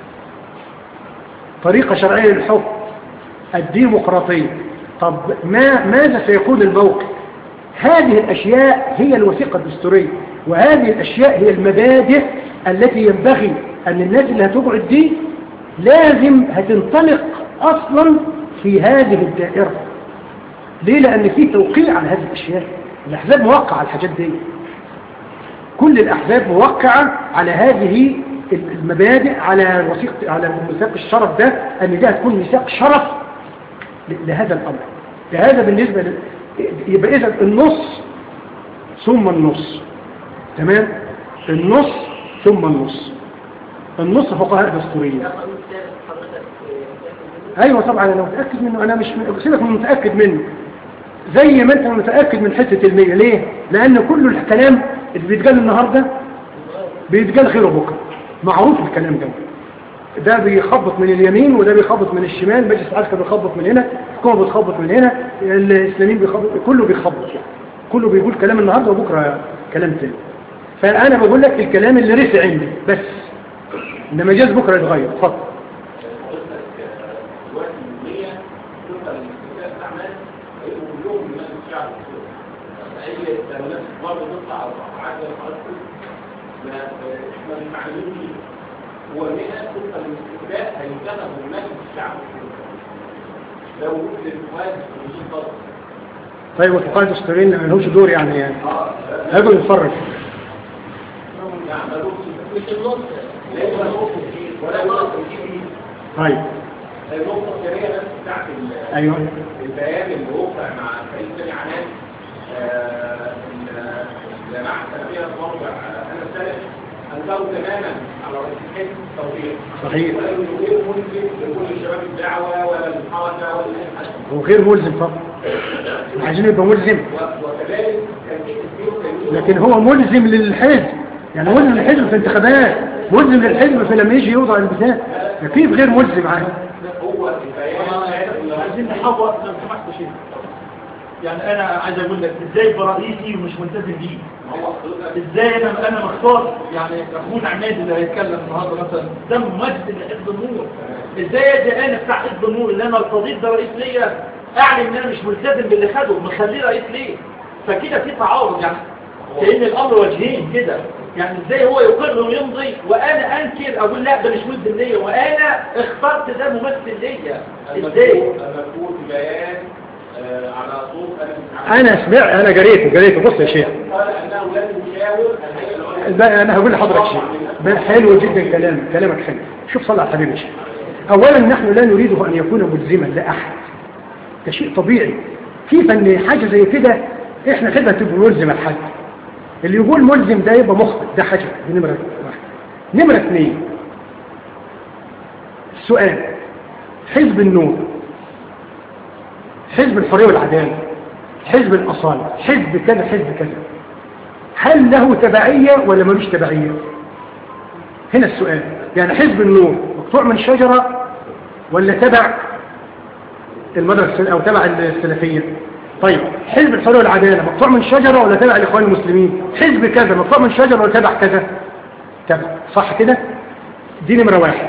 طريقة شرعية للحكم؟ الديمقراطية. طب ما ماذا سيكون الموقف؟ هذه الأشياء هي الوثيقة الدستورية، وهذه الأشياء هي المبادئ التي ينبغي أن الناس اللي هتقعد دي لازم هتنطلق أصلا في هذه الدائرة. ليه؟ لأن في توقيع على هذه الأشياء. الأحزاب موقعة على الحاجات دي، كل الأحزاب موقعة على هذه المبادئ، على وثيقة، على ميثاق الشرف ده، أن ده هتكون ميثاق شرف لهذا الأمر. لهذا بالنسبة ل... يبقى إذا النص ثم النص، تمام؟ النص ثم النص. النص فقهاء دستوريين. أيوة طبعا أنا متأكد منه، أنا مش سيبك من متأكد منه زي ما أنت متأكد من حتة المية. ليه؟ لأن كل الكلام اللي بيتقال النهاردة بيتقال خيره بكرة، معروف الكلام ده. ده بيخبط من اليمين وده بيخبط من الشمال، مجلس العسكر بيخبط من هنا، الحكومه بتخبط من هنا، الاسلاميين بيخبط، كله بيخبط يعني، كله بيقول كلام النهارده وبكره كلام تاني. فانا بقول لك الكلام اللي رسي عندي بس، انما جاز بكره يتغير. اتفضل. هو مئة طبقا للاستفتاء هينتخب من مجلس الشعب لو وجد الفؤاد مش فرق. طيب والفقهاء الدستوريين ما لهمش دور يعني يعني هيقدروا يتفرج. نعم مش النص ليس نقطة ولا نقطة كبير. طيب النقطة الثانية بس بتاعت ايوه البيان اللي وقع مع سيد سامي عنان الجماعة السلفية في موضع أنا السلف أنكروا تماما على رئيس الحزب التوفيق. صحيح. وقالوا إنه غير ملزم لكل شباب الدعوة ولا الحركة ولا أي حاجة. هو غير ملزم طبعا. عايزين يبقى ملزم. وكذلك كان في تسجيل لكن هو ملزم للحزب، يعني ملزم للحزب في انتخابات، ملزم للحزب في لما يجي يوضع البتاع. كيف غير ملزم عادي؟ هو البيان عايزين نحول لو سمحت شيء. يعني انا عايز اقول لك ازاي برئيسي ومش ملتزم بيه؟ ازاي انا انا مختار يعني اخونا عماد اللي هيتكلم النهارده مثلا ده ممثل لحزب النور، ازاي اجي انا بتاع حزب النور اللي انا الصديق ده رئيس ليا اعلن ان انا مش ملتزم باللي خده مخليه رئيس ليه؟ فكده في تعارض يعني كأن الامر وجهين كده. يعني ازاي هو يقر ويمضي وانا انكر اقول لا ده مش ملزم ليا وانا اخترت ده ممثل ليا؟ ازاي؟ المفروض بيان على صوت انا سمعت انا قريته قريته بص يا شيخ قال انه لازم يشاور الهيئه انا هقول لحضرتك شيء حلو جدا كلام كلامك حلو. شوف صلى على حبيبي شيخ. اولا نحن لا نريده ان يكون ملزما لاحد، ده شيء طبيعي. كيف ان حاجه زي كده احنا كده تبقى ملزم لحد؟ اللي يقول ملزم ده يبقى مخطئ، ده حاجه دي نمره واحد. نمره اثنين السؤال حزب النور، حزب الحرية والعدالة، حزب الأصالة، حزب كذا حزب كذا، هل له تبعية ولا ملوش تبعية؟ هنا السؤال. يعني حزب النور مقطوع من شجرة ولا تبع المدرسة أو تبع السلفية؟ طيب حزب الحرية والعدالة مقطوع من شجرة ولا تبع الإخوان المسلمين؟ حزب كذا مقطوع من شجرة ولا تبع كذا؟ تبع، صح كده؟ دي نمرة واحد.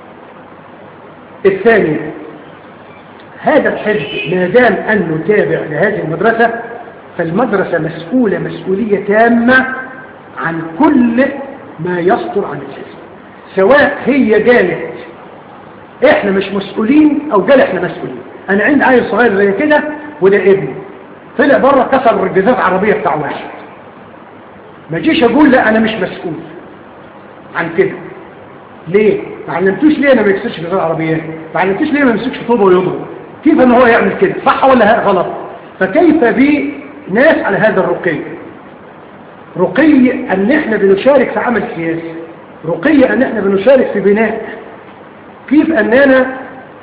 الثاني هذا الحزب ما دام أنه تابع لهذه المدرسة فالمدرسة مسؤولة مسؤولية تامة عن كل ما يصدر عن الحزب، سواء هي قالت احنا مش مسؤولين او قال احنا مسؤولين. انا عندي عيل صغير زي كده وده ابني طلع بره كسر جزاز عربية بتاع واحد، ما جيش اقول لا انا مش مسؤول عن كده. ليه؟ ما علمتوش ليه انا ما يكسرش جزاز عربيات؟ ما علمتوش ليه ما يمسكش طوبه ويضرب؟ كيف ان هو يعمل كده؟ صح ولا غلط؟ فكيف بناس على هذا الرقي؟ رقي ان احنا بنشارك في عمل سياسي، رقي ان احنا بنشارك في بناء. كيف اننا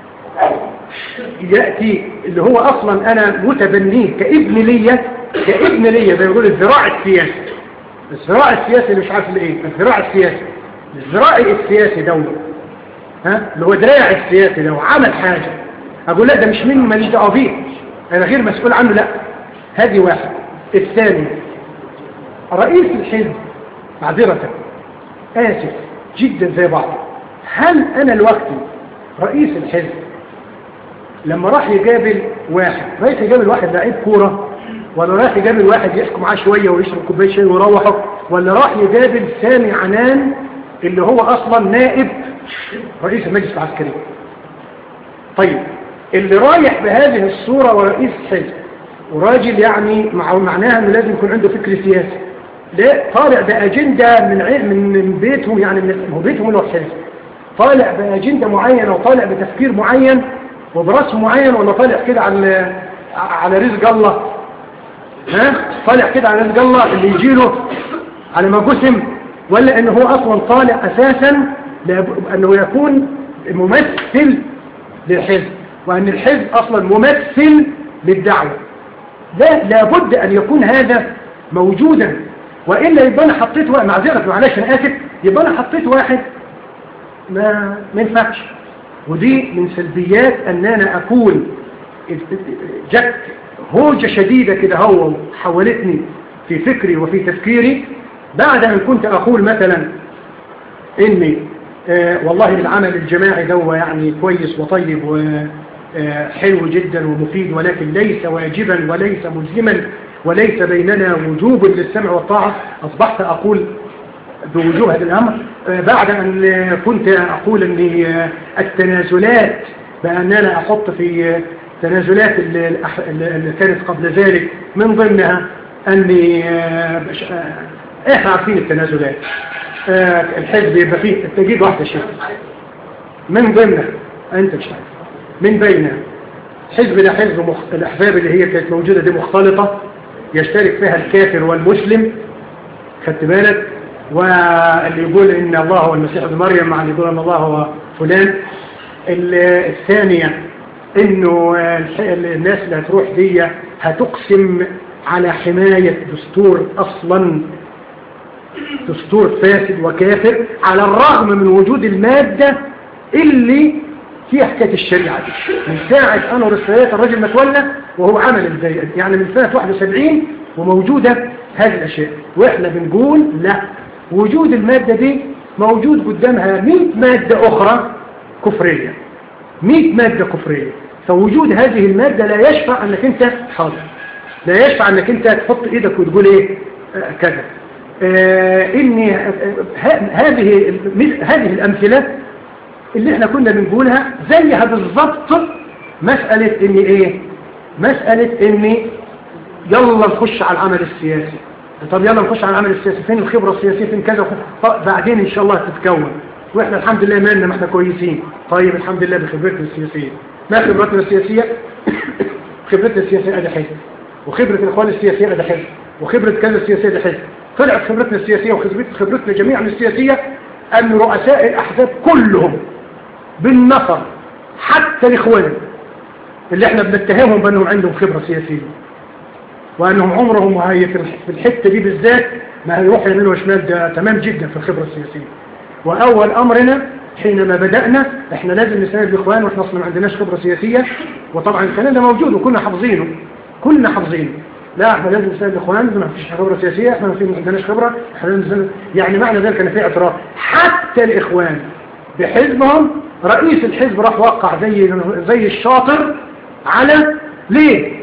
يأتي اللي هو اصلا انا متبنيه كابن ليا كابن ليا زي ما يقول الذراع السياسي، الذراع السياسي اللي مش عارف الايه، الذراع السياسي، الذراع السياسي دولة ها اللي هو دراع السياسي لو عمل حاجة اقول لا ده مش مني ماليش دعوه بيه انا غير مسؤول عنه، لا. هذه واحد. الثاني رئيس الحزب معذرة آسف جدا زي بعض، هل انا الوقت رئيس الحزب لما راح يقابل واحد رايح يقابل واحد لاعب كوره ولا رايح يقابل واحد يحكي معاه شويه ويشرب كوبايه شاي ويروحوا، ولا راح يقابل سامي عنان اللي هو اصلا نائب رئيس المجلس العسكري؟ طيب اللي رايح بهذه الصورة ورئيس حزب وراجل يعني مع معناها انه لازم يكون عنده فكر سياسي، لا طالع بأجندة من من من بيتهم، يعني من هو بيتهم اللي هو الحزب، طالع بأجندة معينة وطالع بتفكير معين وبرسم معين، ولا طالع كده على على رزق الله؟ ها طالع كده على رزق الله اللي يجيله على ما قسم، ولا انه هو اصلا طالع اساسا انه يكون ممثل للحزب وأن الحزب أصلا ممثل للدعوة؟ لا، لابد أن يكون هذا موجودا، وإلا يبقى أنا حطيت واحد معذرة معلش أنا آسف، يبقى أنا حطيت واحد ما ما ينفعش. ودي من سلبيات ان انا اكون جت هوجة شديدة كده هو حولتني في فكري وفي تفكيري بعد ان كنت اقول مثلا اني آه والله العمل الجماعي ده يعني كويس وطيب وحلو جدا ومفيد، ولكن ليس واجبا وليس ملزما وليس بيننا وجوب للسمع والطاعة. أصبحت أقول بوجوه هذا الأمر بعد أن كنت أقول أن التنازلات بأننا أحط في تنازلات اللي كانت قبل ذلك من ضمنها أني إحنا عارفين التنازلات الحزب يبقى فيه التجديد واحدة شيء من ضمنها أنت مش عارف من بينها حزب ده حزب مخ... الأحزاب اللي هي كانت موجودة دي مختلطة يشترك فيها الكافر والمسلم، خدت بالك، واللي يقول إن الله هو المسيح ابن مريم مع اللي يقول إن الله هو فلان. الثانية إنه الناس اللي هتروح دي هتقسم على حماية دستور أصلا دستور فاسد وكافر على الرغم من وجود المادة اللي في حكاية الشريعة دي من ساعة أنور السادات الرجل ما تولى وهو عمل ازاي يعني من سنة واحد وسبعين وموجودة هذه الأشياء، وإحنا بنقول لا، وجود المادة دي موجود قدامها مئة مادة أخرى كفرية، مئة مادة كفرية، فوجود هذه المادة لا يشفع أنك أنت حاضر، لا يشفع أنك أنت تحط إيدك وتقول إيه آه كذا. آه إني آه هذه هذه الأمثلة اللي احنا كنا بنقولها زيها بالضبط مسألة إني إيه مسألة إني يلا نخش على العمل السياسي. طب يلا نخش على العمل السياسي، فين الخبرة السياسية، فين كذا، بعدين إن شاء الله تتكون، وإحنا الحمد لله مالنا ما احنا كويسين. طيب الحمد لله بخبرتنا السياسية، ما خبرتنا السياسية خبرتنا السياسية أدي حزب، وخبرة الإخوان السياسية أدي حزب، وخبرة كذا السياسية أدي حزب. طلعت خبرتنا السياسية وخبرتنا جميعا السياسية أن رؤساء الأحزاب كلهم بالنصر حتى الإخوان اللي احنا بنتهمهم بأنهم عندهم خبرة سياسية وأنهم عمرهم هي في الحتة دي بالذات ما هيروح يمين وشمال، ده تمام جدا في الخبرة السياسية. وأول أمرنا حينما بدأنا احنا لازم نساعد الإخوان واحنا أصلا ما عندناش خبرة سياسية، وطبعا الكلام ده موجود وكنا حافظينه كلنا حافظينه، لا احنا لازم نساعد الإخوان ما فيش خبرة سياسية، احنا ما عندناش خبرة، احنا لازم يعني معنى ذلك أن في اعتراف حتى الإخوان بحزبهم. رئيس الحزب راح وقع زي زي الشاطر على ليه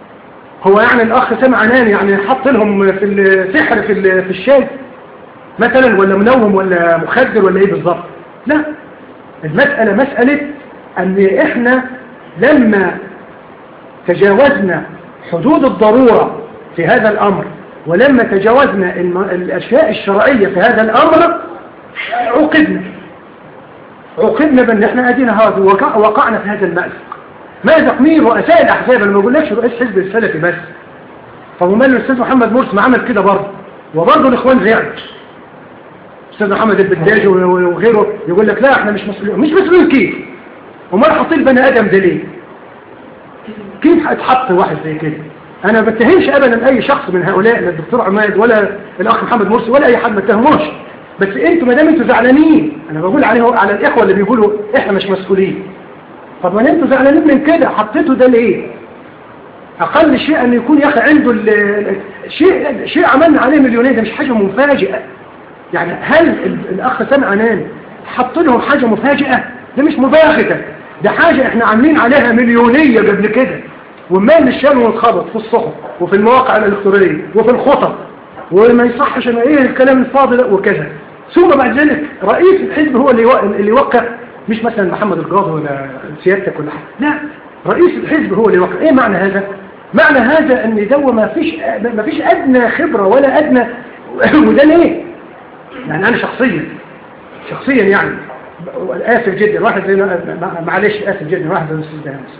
هو يعني الأخ سمع عنان يعني حط لهم في السحر في في الشاي مثلا ولا منوم ولا مخدر ولا ايه بالظبط؟ لا، المسألة مسألة ان احنا لما تجاوزنا حدود الضرورة في هذا الامر ولما تجاوزنا الاشياء الشرعية في هذا الامر عوقبنا عوقبنا بان احنا ادينا هذا وقع وقعنا في هذا المأزق. مأزق مين؟ رؤساء الاحزاب. انا ما بقولكش رئيس حزب السلفي بس، طب ومال الاستاذ محمد مرسي ما عمل كده برضه، وبرضه الاخوان زعلوا. استاذ محمد البداجي وغيره يقول لك لا احنا مش مسؤولين. مش مسؤولين كيف؟ امال حاطين بني ادم ده ليه؟ كيف هيتحط واحد زي كده؟ انا ما بتهمش ابدا اي شخص من هؤلاء، لا الدكتور عماد ولا الاخ محمد مرسي ولا اي حد، ما تهموش، بس انتوا ما دام انتوا زعلانين، انا بقول عليه على الاخوه اللي بيقولوا احنا مش مسؤولين، طب ما انتوا زعلانين من كده حطيتوا ده ليه؟ اقل شيء ان يكون يا اخي عنده شيء شيء عملنا عليه مليونين، ده مش حاجه مفاجئه. يعني هل الاخ سامع عنان حط لهم حاجه مفاجئه؟ ده مش مباغته، ده حاجه احنا عاملين عليها مليونيه قبل كده، ومال الشام والخبط في الصحف وفي المواقع الالكترونيه وفي الخطب، وما يصحش انا ايه الكلام الفاضي ده وكذا. ثم بعد ذلك رئيس الحزب هو اللي اللي يوقع، مش مثلا محمد القاضي ولا سيادتك ولا حاجه، لا، رئيس الحزب هو اللي يوقع. ايه معنى هذا؟ معنى هذا ان ده ما فيش ما فيش ادنى خبره ولا ادنى وده ليه؟ يعني انا شخصيا شخصيا يعني اسف جدا، واحد زي معلش اسف جدا، واحد زي الاستاذ دهانس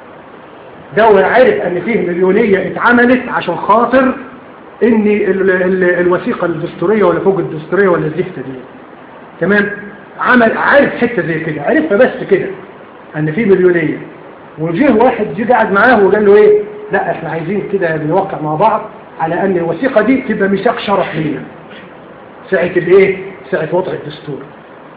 ده عارف ان فيه مليونيه اتعملت عشان خاطر ان ال ال الوثيقه الدستوريه ولا فوق الدستوريه ولا الزفته دي، تمام، عمل عارف حته زي كده، عرفها بس كده ان في مليونيه، وجه واحد جه قاعد معاه وقال له ايه، لا احنا عايزين كده بنوقع مع بعض على ان الوثيقه دي تبقى ميثاق شرف لينا ساعه الايه، ساعه وضع الدستور.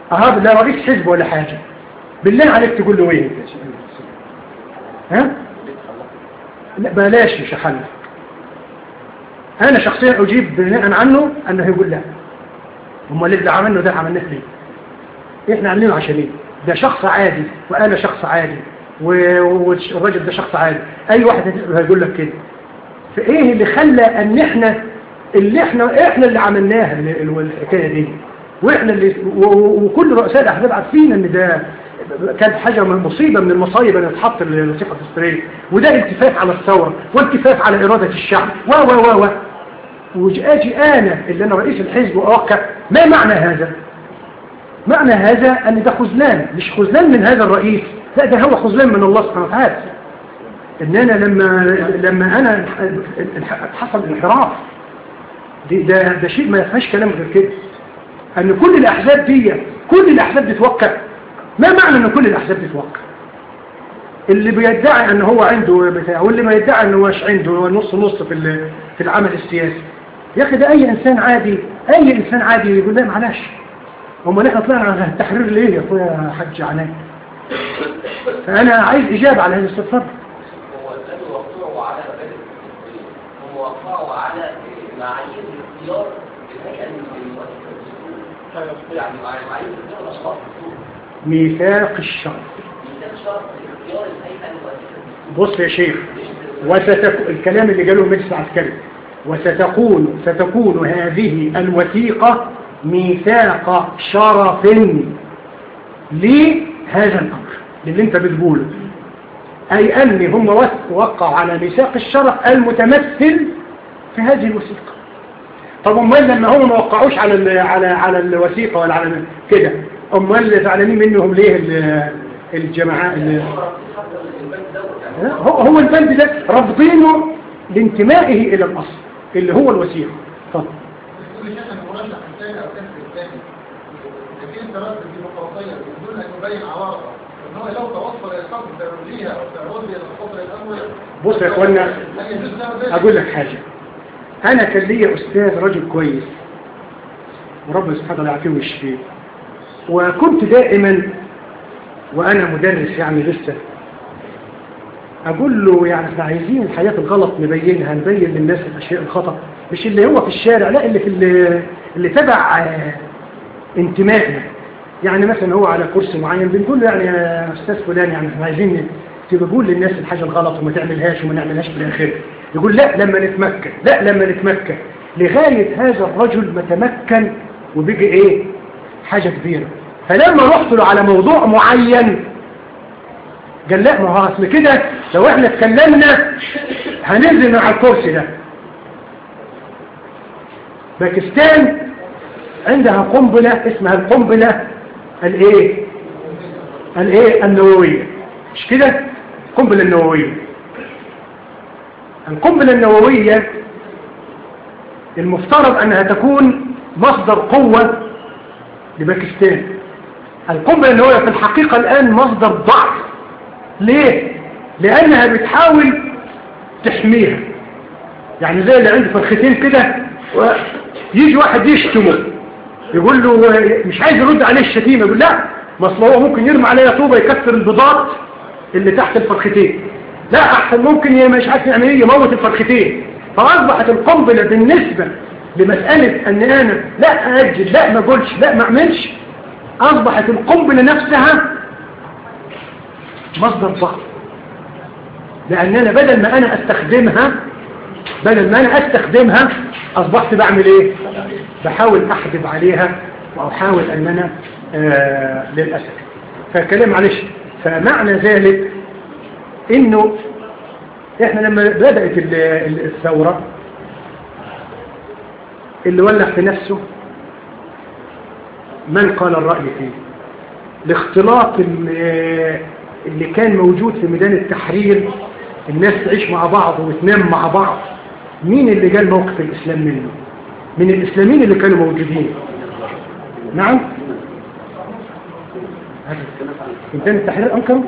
اه لا رئيس حزب ولا حاجة، بالله عليك تقول له ايه؟ ها؟ لا بلاش مش حل. انا شخصيا اجيب بناء عنه انه يقول لا. هم اللي عملنا ده عملناه ليه؟ احنا عاملينه عشان ايه؟ ده شخص عادي وانا شخص عادي والراجل ده شخص عادي، اي واحد هيقول لك كده. فايه اللي خلى ان احنا اللي احنا احنا اللي عملناها الحكايه دي، واحنا اللي وكل رؤساء الاحزاب عارفين ان ده كانت حاجه من مصيبه من المصايب ان تتحط الوثيقه الدستوريه، وده التفاف على الثوره والتفاف على اراده الشعب و و و واجي انا اللي انا رئيس الحزب واوقع. ما معنى هذا؟ معنى هذا ان ده خذلان، مش خذلان من هذا الرئيس، لا ده هو خذلان من الله سبحانه وتعالى. ان انا لما لما انا حصل انحراف دي ده ده شيء ما فيهاش كلام غير كده، ان كل الاحزاب دي كل الاحزاب بتوقع. ما معنى ان كل الاحزاب بتوقع؟ اللي بيدعي ان هو عنده بتاع واللي ما يدعي انه مش عنده نص نص في في العمل السياسي. يا اخي ده اي انسان عادي اي انسان عادي يقول لا معلش، هم احنا طلعنا على التحرير ليه يا اخويا حاج عنان؟ فانا عايز اجابه على هذا السؤال. هو الذي وقعوا على هم وقعوا على معايير الاختيار الهيئه المؤسسه، يعني معايير اختيار الاشخاص، ميثاق الشرف. ميثاق الشرف اختيار الهيئه المؤسسه. بص يا شيخ، وستكون الكلام اللي قاله المجلس العسكري، وستكون ستكون هذه الوثيقة ميثاق شرف لهذا الأمر اللي انت بتقوله، أي أن هم وقعوا على ميثاق الشرف المتمثل في هذه الوثيقة. طب امال لما هم ما وقعوش على على على الوثيقة ولا على كده، امال زعلانين منهم ليه الجماعات اللي هو هو البند ده رافضينه لانتمائه الى الاصل اللي هو الوثيقه. اتفضل. كل شيء المرشح الثاني او كان الثاني لكن تردد ديمقراطيه بدون ان يبين عوارضه ان هو لو توصل الى الحكم ترويجها او تعرض الى الخطر الامر. بص يا اخوانا اقول لك حاجه، انا كان ليا استاذ رجل كويس وربنا سبحانه وتعالى يعافيه ويشفيه، وكنت دائما وانا مدرس يعني لسه اقول له يعني احنا عايزين الحياة الغلط نبينها، نبين للناس الاشياء الخطأ، مش اللي هو في الشارع، لا اللي في اللي, اللي تبع انتمائنا. يعني مثلا هو على كرسي معين بنقول له يعني يا استاذ فلان يعني احنا عايزين تقول للناس الحاجة الغلط وما تعملهاش وما نعملهاش في الاخر. يقول لا لما نتمكن، لا لما نتمكن، لغاية هذا الرجل ما تمكن وبيجي ايه حاجة كبيرة. فلما رحت له على موضوع معين قال لا ما هو اصل كده لو احنا اتكلمنا هننزل على الكرسي ده. باكستان عندها قنبلة اسمها القنبلة الايه الايه النووية، مش كده؟ القنبلة النووية القنبلة النووية المفترض انها تكون مصدر قوة لباكستان. القنبلة النووية في الحقيقة الان مصدر ضعف. ليه؟ لأنها بتحاول تحميها. يعني زي اللي عنده فرختين كده يجي واحد يشتمه يقول له مش عايز يرد عليه الشتيمة، يقول لا ما اصل هو ممكن يرمي عليها طوبة يكسر البيضات اللي تحت الفرختين، لا أحسن ممكن مش عارف يعمل ايه يموت الفرختين. فأصبحت القنبلة بالنسبة لمسألة أن أنا لا أأجل لا ما أقولش لا ما أعملش، أصبحت القنبلة نفسها مصدر ضعف. لأن أنا بدل ما أنا أستخدمها بدل ما أنا أستخدمها أصبحت بعمل إيه؟ بحاول أحجب عليها وأحاول أن أنا آه للأسف. فالكلام معلش، فمعنى ذلك إنه إحنا لما بدأت الثورة اللي ولع في نفسه من قال الرأي فيه، الاختلاط اللي كان موجود في ميدان التحرير، الناس تعيش مع بعض وتنام مع بعض، مين اللي قال موقف الإسلام منه؟ من الإسلاميين اللي كانوا موجودين. نعم ميدان التحرير أنكروا؟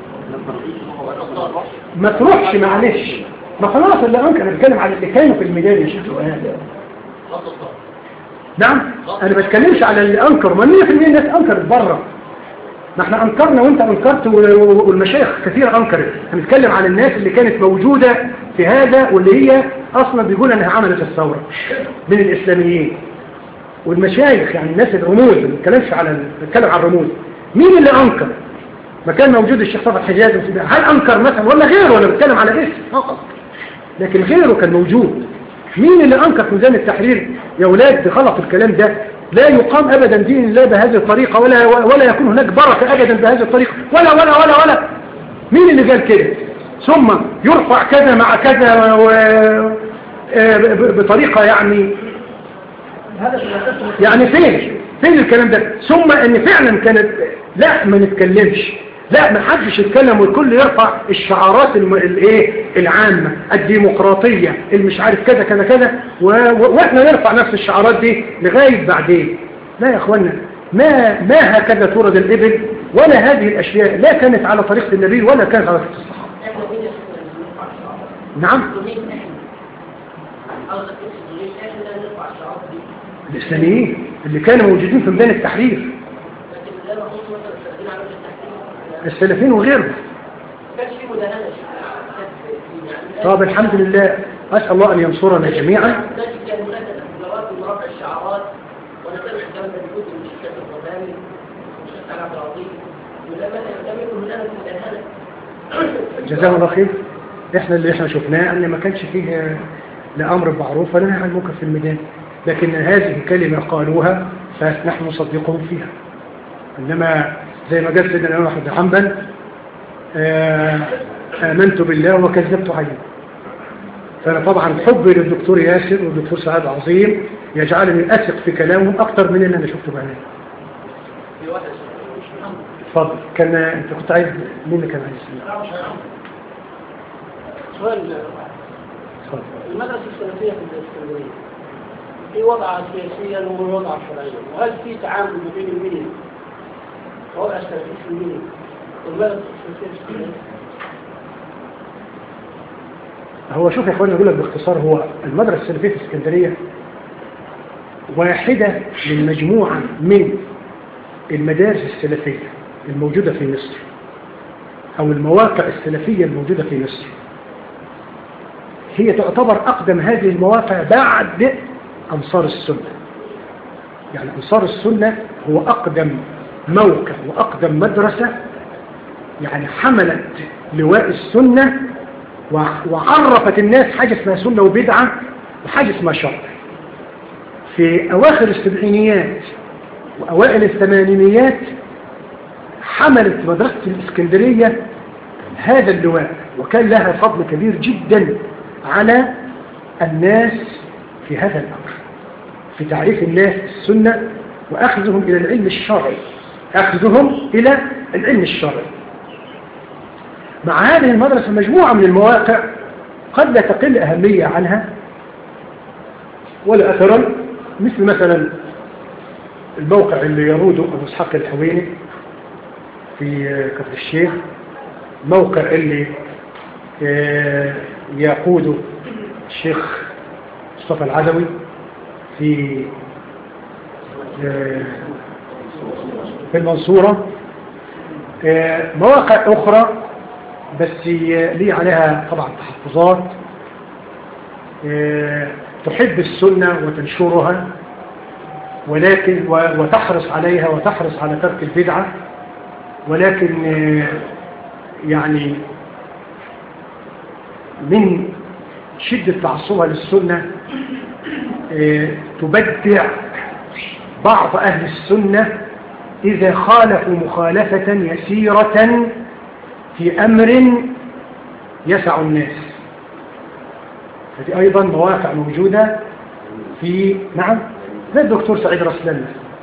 ما تروحش معلش، ما خلاص اللي أنكر. أنا بتكلم على اللي كانوا في الميدان يا شيخ. نعم انا بتكلمش على اللي انكر، ما مية في المية الناس انكرت بره، ما احنا انكرنا وانت انكرت والمشايخ كثير انكرت. هنتكلم عن الناس اللي كانت موجودة في هذا واللي هي اصلا بيقول انها عملت الثورة من الاسلاميين والمشايخ، يعني الناس الرموز، ما بنتكلمش على بنتكلم عن الرموز. مين اللي انكر؟ ما كان موجود الشيخ صفحة حجاز، هل انكر مثلا ولا غيره؟ ولا بتكلم على اسم فقط، لكن غيره كان موجود. مين اللي انكر في ميزان التحرير؟ يا اولاد بخلط الكلام ده، لا يقام ابدا دين الله بهذه الطريقة، ولا ولا يكون هناك بركة ابدا بهذه الطريقة، ولا ولا ولا ولا مين اللي قال كده؟ ثم يرفع كذا مع كذا و... بطريقة يعني يعني فين فين الكلام ده؟ ثم ان فعلا كانت لا ما نتكلمش، لا ما حدش يتكلم والكل يرفع الشعارات الايه العامة الديمقراطية المش عارف كذا كذا كذا، واحنا نرفع نفس الشعارات دي لغاية بعدين. لا يا اخوانا، ما ما هكذا تورد الابل، ولا هذه الاشياء لا كانت على طريقة النبي ولا كانت على طريقة الصحابة. نعم الإسلاميين اللي كانوا موجودين في ميدان التحرير، السلفيين وغيرهم. طب الحمد لله، أسأل الله أن ينصرنا جميعا. جزاهم الله خير. احنا اللي احنا شفناه ان ما كانش فيه لا امر بالمعروف ولا نهي عن المنكر في الميدان، لكن هذه كلمة قالوها فنحن نصدقهم فيها. انما زي ما قال سيدنا الامام احمد بن حنبل آمنت بالله وكذبت عليه. فانا طبعا حبي للدكتور ياسر والدكتور سعاد عظيم يجعلني اثق في كلامهم اكثر من اللي انا شفته بعيني. اتفضل. كان انت كنت عايز مين اللي كان عايز؟ سؤال. المدرسة السلفية في الإسكندرية في وضع سياسيا ووضع شرعيا، وهل في تعامل بين المدن ووضع السلفية في المدن والمدرسة السلفية في الإسكندرية؟ هو شوف يا اخواني، اقول لك باختصار، هو المدرسة السلفية في الإسكندرية واحدة من مجموعة من المدارس السلفية الموجودة في مصر، أو المواقع السلفية الموجودة في مصر. هي تعتبر أقدم هذه المواقع بعد أنصار السنة. يعني أنصار السنة هو أقدم موقع وأقدم مدرسة يعني حملت لواء السنة وعرفت الناس حاجة اسمها سنة وبدعة وحاجة اسمها شرع. في أواخر السبعينيات وأوائل الثمانينيات حملت مدرسة الإسكندرية هذا اللواء، وكان لها فضل كبير جدا على الناس في هذا الأمر، في تعريف الناس السنة وأخذهم إلى العلم الشرعي، أخذهم إلى العلم الشرعي. مع هذه المدرسة مجموعة من المواقع قد لا تقل أهمية عنها ولا أثرا، مثل مثلا الموقع اللي يروده أبو إسحاق الحويني في كفر الشيخ، موقع اللي يقوده الشيخ مصطفى العدوي في في المنصورة، مواقع أخرى بس لي عليها طبعا تحفظات، تحب السنة وتنشرها ولكن وتحرص عليها وتحرص على ترك البدعة، ولكن يعني من شدة تعصبها للسنة تبدع بعض أهل السنة إذا خالفوا مخالفة يسيرة في أمر يسع الناس. هذه أيضا مواقع موجودة في نعم زي الدكتور سعيد رسلان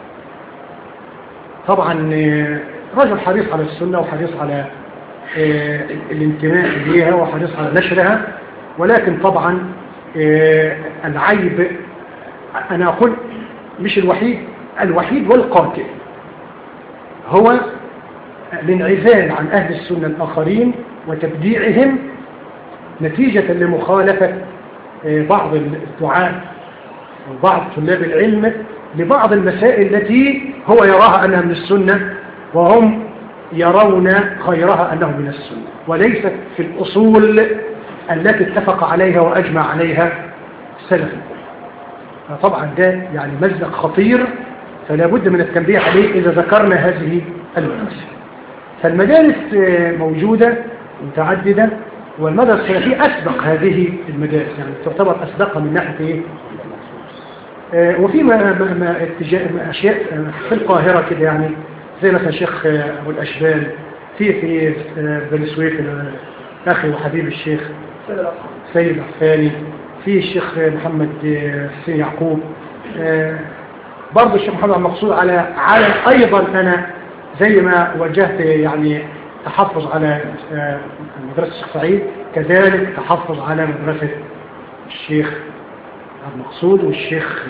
طبعا رجل حريص على السنة وحريص على الانتماء إليها وحريص على نشرها، ولكن طبعا العيب أنا أقول مش الوحيد، الوحيد والقاتل هو الانعزال عن أهل السنة الآخرين وتبديعهم نتيجة لمخالفة بعض الدعاة وبعض طلاب العلم لبعض المسائل التي هو يراها أنها من السنة وهم يرون غيرها أنه من السنة، وليست في الأصول التي اتفق عليها وأجمع عليها السلف. طبعا ده يعني مزق خطير، فلا بد من التنبيه عليه إذا ذكرنا هذه المدارس. فالمدارس موجودة متعددة، والمدرسة السلفية أسبق هذه المدارس، يعني تعتبر أسبقها من ناحية إيه؟ آه وفي ما ما ما ما أشياء في القاهرة كده، يعني زي مثلا شيخ أبو الأشبال، في في بني سويف أخي وحبيب الشيخ سيد العفاني، في الشيخ محمد حسين يعقوب، آه برضه الشيخ محمد المقصود على على أيضا أنا زي ما وجهت يعني تحفظ على مدرسة الشيخ سعيد، كذلك تحفظ على مدرسة الشيخ المقصود والشيخ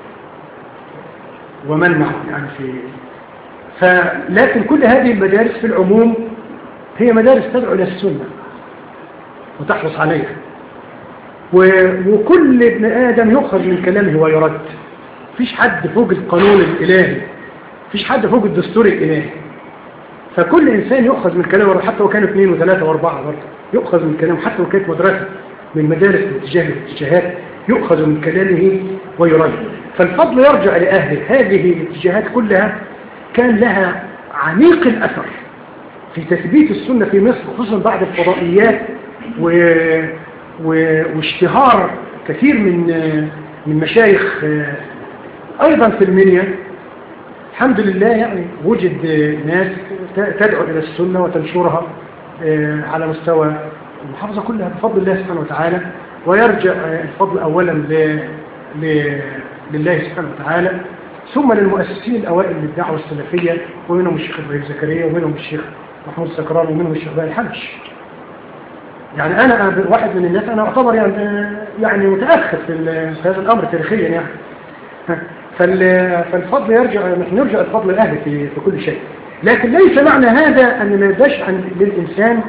ومن معه يعني في فلكن كل هذه المدارس في العموم هي مدارس تدعو إلى السنة وتحرص عليها، وكل ابن آدم يخرج من كلامه ويرد. فيش حد فوق القانون الإلهي، فيش حد فوق الدستور الإلهي، فكل إنسان يؤخذ من كلامه، حتى لو كانوا اثنين وثلاثة وأربعة برضه يؤخذ من كلامه، حتى لو كانت مدرسة من مدارس الاتجاه والاتجاهات يؤخذ من كلامه ويرد. فالفضل يرجع لأهله. هذه الاتجاهات كلها كان لها عميق الأثر في تثبيت السنة في مصر، خصوصا بعد الفضائيات و... و... واشتهار كثير من من مشايخ أيضا في المنيا. الحمد لله يعني وجد ناس تدعو إلى السنة وتنشرها على مستوى المحافظة كلها بفضل الله سبحانه وتعالى، ويرجع الفضل أولا ل... ل... لله سبحانه وتعالى، ثم للمؤسسين الأوائل للدعوة السلفية، ومنهم الشيخ إبراهيم زكريا، ومنهم الشيخ محمود سكران، ومنهم الشيخ باقي الحنش. يعني أنا واحد من الناس، أنا أعتبر يعني يعني متأخر في هذا الأمر تاريخيا يعني. فالفضل يرجع، نحن نرجع الفضل الأهل في في كل شيء، لكن ليس معنى هذا أن ما يبقاش للإنسان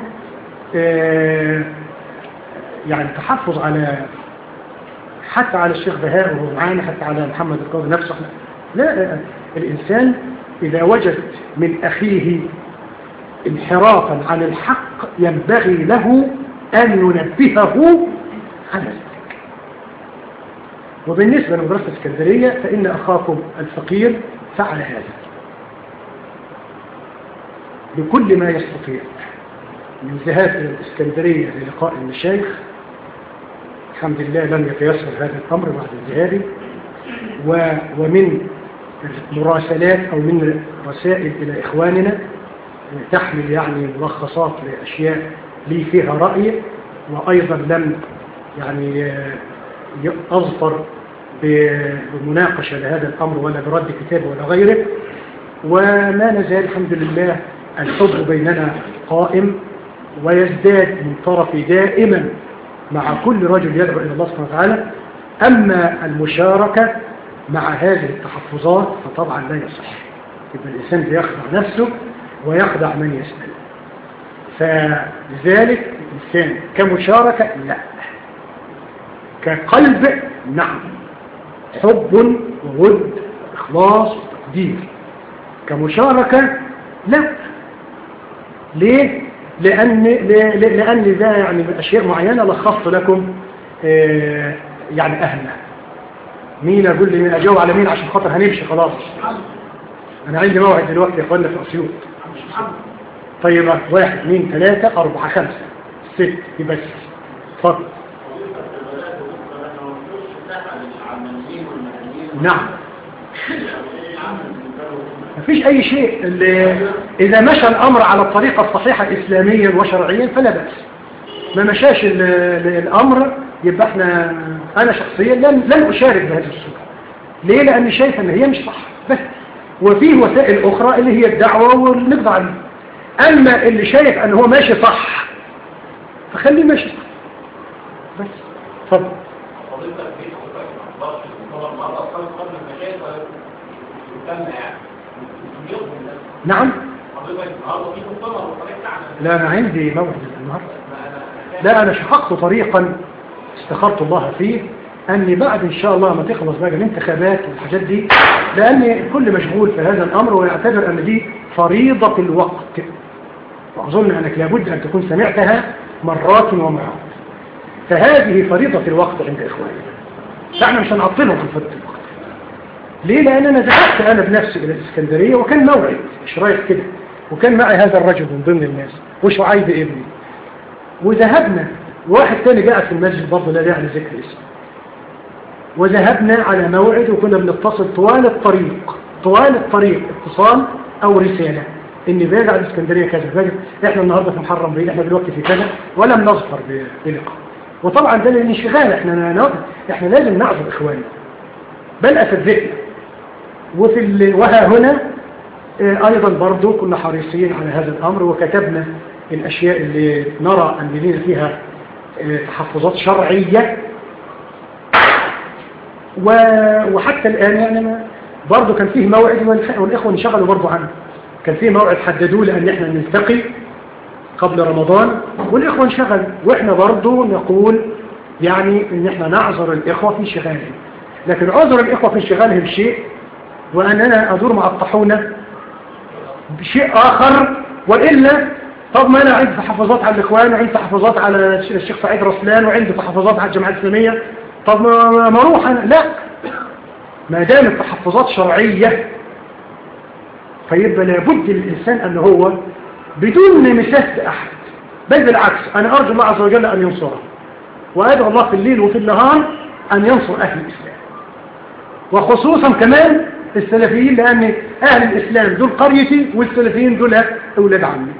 يعني تحفظ على حتى على الشيخ بهاء وهو معانا، حتى على محمد القاضي نفسه. لا، الإنسان إذا وجد من أخيه انحرافا عن الحق ينبغي له أن ينبهه على ذلك. وبالنسبة لمدرسة اسكندرية فإن أخاكم الفقير فعل هذا بكل ما يستطيع، من ذهاب إلى الإسكندرية للقاء المشايخ. الحمد لله لم يتيسر هذا الأمر بعد الذهاب، ومن مراسلات أو من رسائل إلى إخواننا تحمل يعني ملخصات لأشياء لي فيها رأي، وأيضا لم يعني أظفر بمناقشة لهذا الأمر ولا برد كتاب ولا غيره. وما نزال الحمد لله الحب بيننا قائم ويزداد من طرفي دائما مع كل رجل يدعو إلى الله سبحانه وتعالى. أما المشاركة مع هذه التحفظات فطبعا لا يصح، يبقى الإنسان بيخدع نفسه ويخدع من يسأل. فلذلك الإنسان كمشاركة لا، كقلب نعم، حب وود إخلاص وتقدير. كمشاركة لا. ليه؟ لأن لأن ده يعني أشياء معينة لخصت لكم آه يعني أهلنا. مين أقول لي مين أجاوب على مين عشان خاطر هنمشي خلاص. أنا عندي موعد دلوقتي يا أخوانا في أسيوط. طيب واحد اثنين ثلاثة أربعة خمسة ست بس. اتفضل. نعم. مفيش أي شيء. إذا مشى الأمر على الطريقة الصحيحة إسلاميا وشرعيا فلا بأس. ما مشاش الأمر يبقى احنا أنا شخصيا لن, لن أشارك بهذه الصورة. ليه؟ لأني شايف أن هي مش صح بس. وفيه وسائل أخرى اللي هي الدعوة ونقضى عنها. أما اللي شايف أن هو ماشي صح فخليه ماشي صح بس. اتفضل. نعم. لا أنا عندي موعد النهاردة. لا أنا شققت طريقا استخرت الله فيه أن بعد إن شاء الله ما تخلص بقى الانتخابات والحاجات دي، لأن الكل مشغول في هذا الأمر ويعتبر أن دي فريضة الوقت، وأظن أنك لابد أن تكون سمعتها مرات ومرات. فهذه فريضة الوقت عند إخواني، فإحنا مش هنعطلهم في فريضة الوقت. ليه؟ لأن أنا ذهبت أنا بنفسي إلى الإسكندرية وكان موعد مش رايح كده، وكان معي هذا الرجل من ضمن الناس وشعيب ابني، وذهبنا واحد تاني قاعد في المسجد برضه لا داعي لذكر اسمه، وذهبنا على موعد وكنا بنتصل طوال الطريق طوال الطريق اتصال أو رسالة إني باجي على الإسكندرية كذا باجي، إحنا النهاردة في محرم بيه، إحنا دلوقتي في كذا، ولم نظفر بلقاء. وطبعا ده الانشغال، إحنا إحنا لازم نعذر إخواننا بل أساتذتنا. وفي ال... وها هنا أيضا برضو كنا حريصين على هذا الأمر، وكتبنا الأشياء اللي نرى أن لنا فيها تحفظات شرعية، و... وحتى الآن يعني برضو كان فيه موعد والإخوة انشغلوا برضو عنه، كان فيه موعد حددوه لأن احنا نلتقي قبل رمضان والإخوة انشغلوا، وإحنا برضو نقول يعني إن احنا نعذر الإخوة في انشغالهم، لكن عذر الإخوة في انشغالهم شيء، وأننا أدور مع الطحونة بشيء آخر. وإلا طب ما أنا عندي تحفظات على الإخوان وعندي تحفظات على الشيخ سعيد رسلان وعندي تحفظات على الجماعة الإسلامية، طب ما أروح أنا؟ لا، ما دام التحفظات شرعية فيبقى لابد للإنسان أن هو بدون مساس أحد، بل بالعكس أنا أرجو الله عز وجل أن ينصره، وأدعو الله في الليل وفي النهار أن ينصر أهل الإسلام، وخصوصا كمان السلفيين، لأن أهل الإسلام دول قريتي والسلفيين دول أولاد عمي.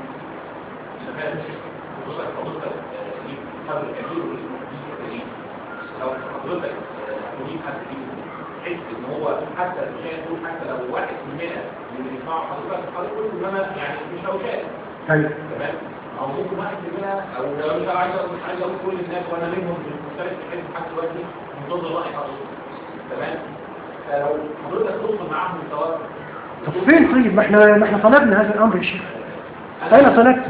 حتى الشيء حتى لو واحد في المئة من اللي يسمعوا حضرتك حضرتك كل ما يعني مش هوشات ايوه تمام، او ممكن واحد في المئة او لو مش عايز مش عايز اقول كل الناس وانا منهم في المختلف في حزب حتى دلوقتي منتظر راي حضرتك تمام. فلو حضرتك توصل معاهم سواء طب فين طيب؟ ما احنا ما احنا طلبنا هذا الامر يا شيخ، انا طلبت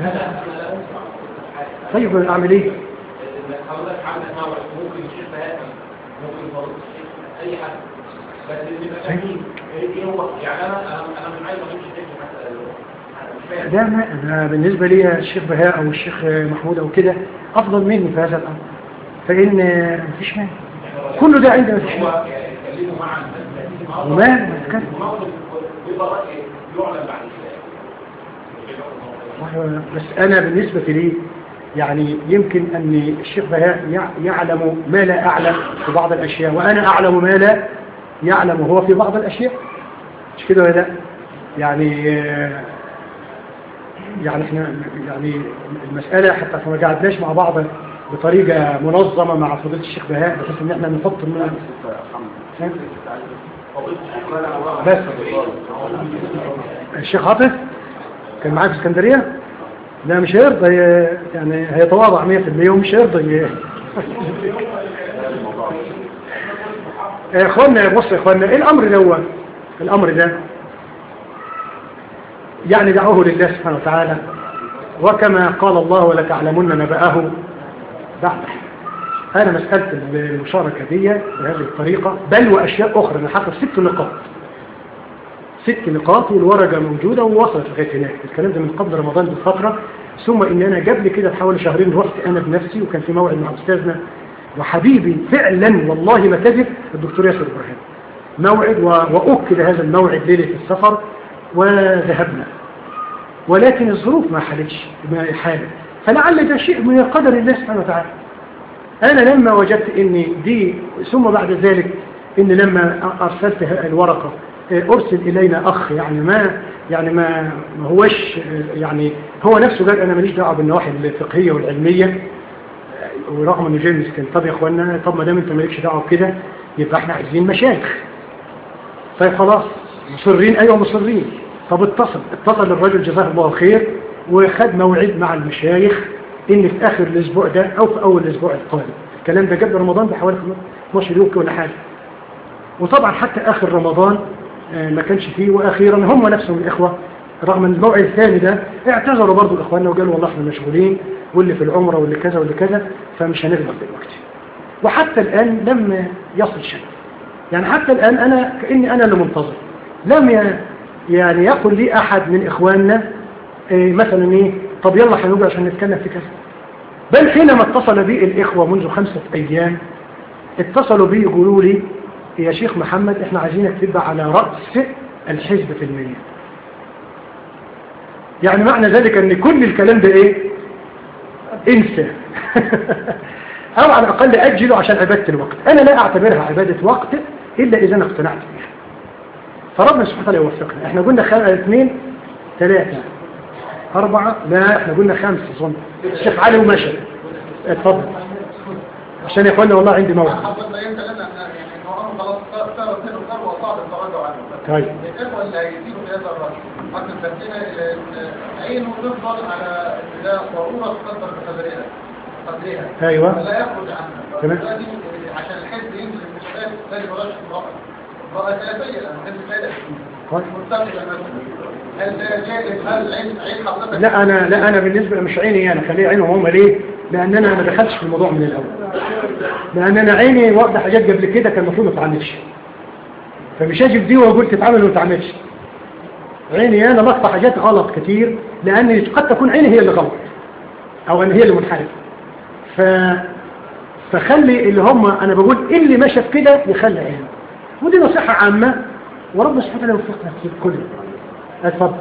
طيب اعمل ايه؟ حضرتك عامل موعد ممكن الشيخ هذا ممكن فضل الشيخ اي حد، بس اللي بقى فاهمين ايه هو يعني انا انا مش عايز اجيب شيخ حتى ده ما أنا بالنسبة لي الشيخ بهاء أو الشيخ محمود أو كده أفضل مني في هذا الأمر، فإن مفيش مانع كله ده عندنا مفيش مانع وما نتكلم. بس أنا بالنسبة لي يعني يمكن أن الشيخ بهاء يعلم ما لا أعلم في بعض الأشياء، وأنا أعلم ما لا يعلم هو في بعض الأشياء، مش كده ولا لا؟ يعني يعني احنا يعني المسألة حتى ما قعدناش مع بعض بطريقة منظمة مع فضيلة الشيخ بهاء بحيث ان احنا نحط من بس الشيخ عاطف كان معاك في اسكندرية، لا مش هيرضى يعني هيتواضع مية في المية ومش هيرضى يا اخوانا. بص يا اخوانا، ايه الامر ده؟ الامر ده يعني دعوه لله سبحانه وتعالى، وكما قال الله ولتعلمن نبأه بعد. أنا مسألة المشاركة دي بهذه الطريقة بل وأشياء أخرى، أنا حاطط ست نقاط ست نقاط والورقة موجودة ووصلت لغاية هناك. الكلام ده من قبل رمضان بفترة، ثم إن أنا قبل كده حوالي شهرين رحت أنا بنفسي وكان في موعد مع أستاذنا وحبيبي فعلا والله ما كذب الدكتور ياسر إبراهيم، موعد وأؤكد هذا الموعد ليلة السفر وذهبنا، ولكن الظروف ما حالتش ما حالت، فلعل ده شيء من قدر الله سبحانه وتعالى. أنا لما وجدت إن دي ثم بعد ذلك إن لما أرسلت الورقة أرسل إلينا أخ يعني ما يعني ما ما هوش يعني هو نفسه قال أنا ماليش دعوة بالنواحي الفقهية والعلمية، ورغم إنه جاي مسكين. طب يا إخوانا، طب ما دام أنت مالكش دعوة بكده يبقى إحنا عايزين مشايخ. طيب خلاص مصرين، أيوة مصرين. طب اتصل اتصل الرجل جزاه الله خير وخد موعد مع المشايخ ان في اخر الاسبوع ده او في اول الاسبوع القادم. الكلام ده قبل رمضان بحوالي اثناشر يوم ولا حاجه. وطبعا حتى اخر رمضان ما كانش فيه، واخيرا هم نفسهم الاخوه رغم ان الموعد الثاني ده اعتذروا برضو الاخواننا وقالوا والله احنا مشغولين واللي في العمره واللي كذا واللي كذا فمش هنقدر دلوقتي. وحتى الآن لم يصل شيء. يعني حتى الآن أنا كأني أنا اللي منتظر، لم يعني يقل لي أحد من إخواننا إيه مثلا إيه طب يلا هنوجد عشان نتكلم في كذا. بل حينما اتصل بي الإخوة منذ خمسة أيام اتصلوا بي يقولوا لي يا شيخ محمد احنا عايزينك تبقى على رأس الحزب في المية. يعني معنى ذلك ان كل الكلام ده ايه انسى او على الاقل اجله عشان عبادة الوقت. انا لا اعتبرها عبادة وقت الا اذا انا اقتنعت بها. فربنا سبحانه وتعالى يوفقنا. احنا قلنا خمسة اثنين ثلاثة أربعة، لا احنا قلنا خمسة ظن الشيخ علي ومشى. اتفضل عشان يا اخوانا والله عندي موعد. طيب الإخوة اللي هيزيدوا في هذا الرجل حتى تبدينا عينه تفضل على ابتداء ضرورة تقدر بقدرها قدرها ايوه فلا يخرج عنها. تمام. عشان الحزب ينزل المستشفيات لا يبقاش امرأة امرأة ثلاثية لأن الحزب ثلاثي مستقبل هل ده جائز؟ هل عين عين حضرتك؟ لا انا لا انا بالنسبه مش عيني انا خليه عينهم هم. ليه؟ لان انا ما دخلتش في الموضوع من الاول. لان انا عيني واخده حاجات قبل كده كان المفروض ما تتعملش، فمش هاجي دي واقول تتعمل وما تتعملش. عيني انا بقطع حاجات غلط كتير لان قد تكون عيني هي اللي غلط او ان هي اللي منحرفه. ف فخلي اللي هم انا بقول اللي ماشى في كده يخلي عينه، ودي نصيحه عامه وربنا سبحانه وتعالى يوفقنا في الكل. اتفضل.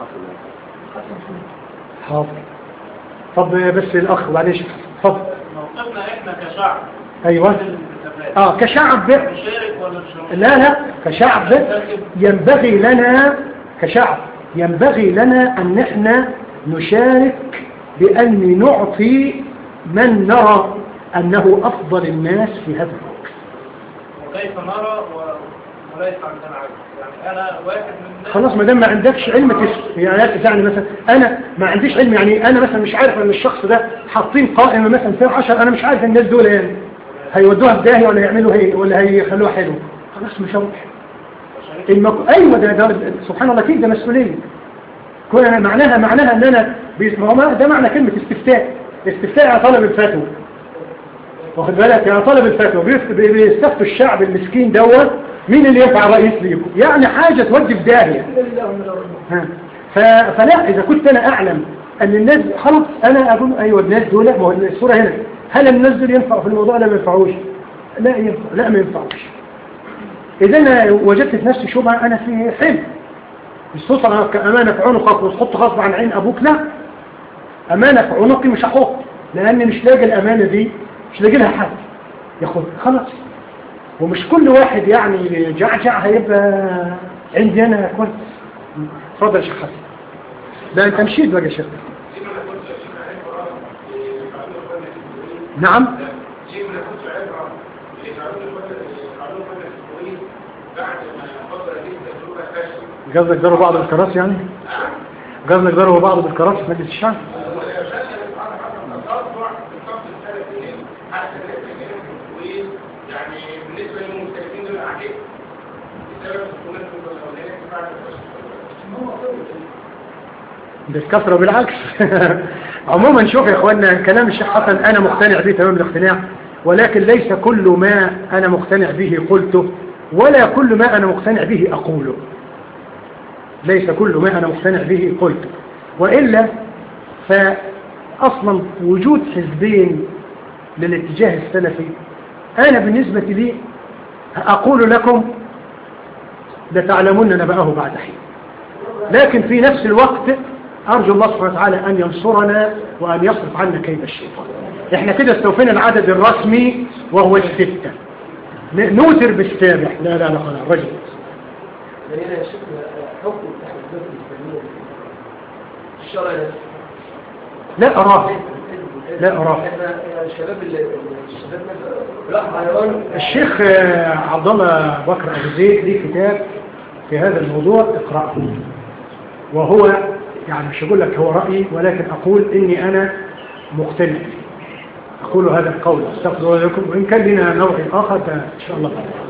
حاضر. طب بس الاخ معلش اتفضل. موقفنا احنا كشعب ايوه اه كشعب نشارك ولا نشارك؟ لا لا كشعب ينبغي لنا كشعب ينبغي لنا ان احنا نشارك بان نعطي من نرى انه افضل الناس في هذا الوقت. وكيف نرى وليس عندنا علم. يعني انا واحد من خلاص ما دام ما عندكش علم تسمع. يعني يعني مثلا انا ما عنديش علم، يعني انا مثلا مش عارف ان الشخص ده حاطين قائمه مثلا فيها عشرة، انا مش عارف الناس دول يعني هيودوها في داهيه ولا هيعملوا ايه ولا هيخلوها حلو. خلاص مش هروح. المك... ايوه ده, ده سبحان الله كده مسؤوليه. كون انا معناها معناها ان انا بيسمعوا ده معنى كلمه استفتاء. استفتاء يا طالب الفتوى، واخد بالك يا طالب الفتوى بيستفتوا الشعب المسكين دوت مين اللي ينفع رئيس ليكم، يعني حاجه تودي في داهيه. ف... فلا اذا كنت انا اعلم ان الناس خلاص انا اقول ايوه الناس دول، ما هو الصوره هنا هل الناس دول ينفعوا في الموضوع ولا ما ينفعوش؟ لا ينفع لا ما ينفعوش. اذا انا وجدت في نفسي شبهه انا في حلم الصوت انا امانه في عنقك وتحط غصب عن عين ابوك، لا امانه في عنقي مش هحط لاني مش لاقي الامانه دي مش لاقي لها حد ياخد خلاص. ومش كل واحد يعني جعجع هيبقى عندي انا كويس. اتفضل يا شيخ حسن. لا انت مشيت بقى يا شيخ. نعم قصدك ضربوا بعض بالكراسي يعني؟ قصدك ضربوا بعض بالكراسي في مجلس الشعب؟ يعني بالنسبه للمستهدفين دول عجيب بسبب الحكومات بالكثرة بالعكس. عموما شوف يا اخوانا كلام الشيخ حسن انا مقتنع به تمام الاقتناع، ولكن ليس كل ما انا مقتنع به قلته ولا كل ما انا مقتنع به اقوله. ليس كل ما انا مقتنع به قلته، وإلا فاصلا وجود حزبين للاتجاه السلفي انا بالنسبة لي اقول لكم لتعلمون نبأه بعد حين، لكن في نفس الوقت أرجو الله سبحانه وتعالى أن ينصرنا وأن يصرف عنا كيد الشيطان. إحنا كده استوفينا العدد الرسمي وهو الستة، نوتر بالسابع. لا لا لا خلاص رجل. دليل يا شيخ حكم التحديثات الإسلامية الشرع لا أراه لا أراه. الشباب الشباب الشيخ عبد الله بكر أبو زيد ليه كتاب في هذا الموضوع اقرأه، وهو يعني مش أقول لك هو رأيي ولكن أقول إني أنا مقتنع، أقول هذا القول أستغفر الله لكم، وإن كان لنا نوع آخر فإن شاء الله.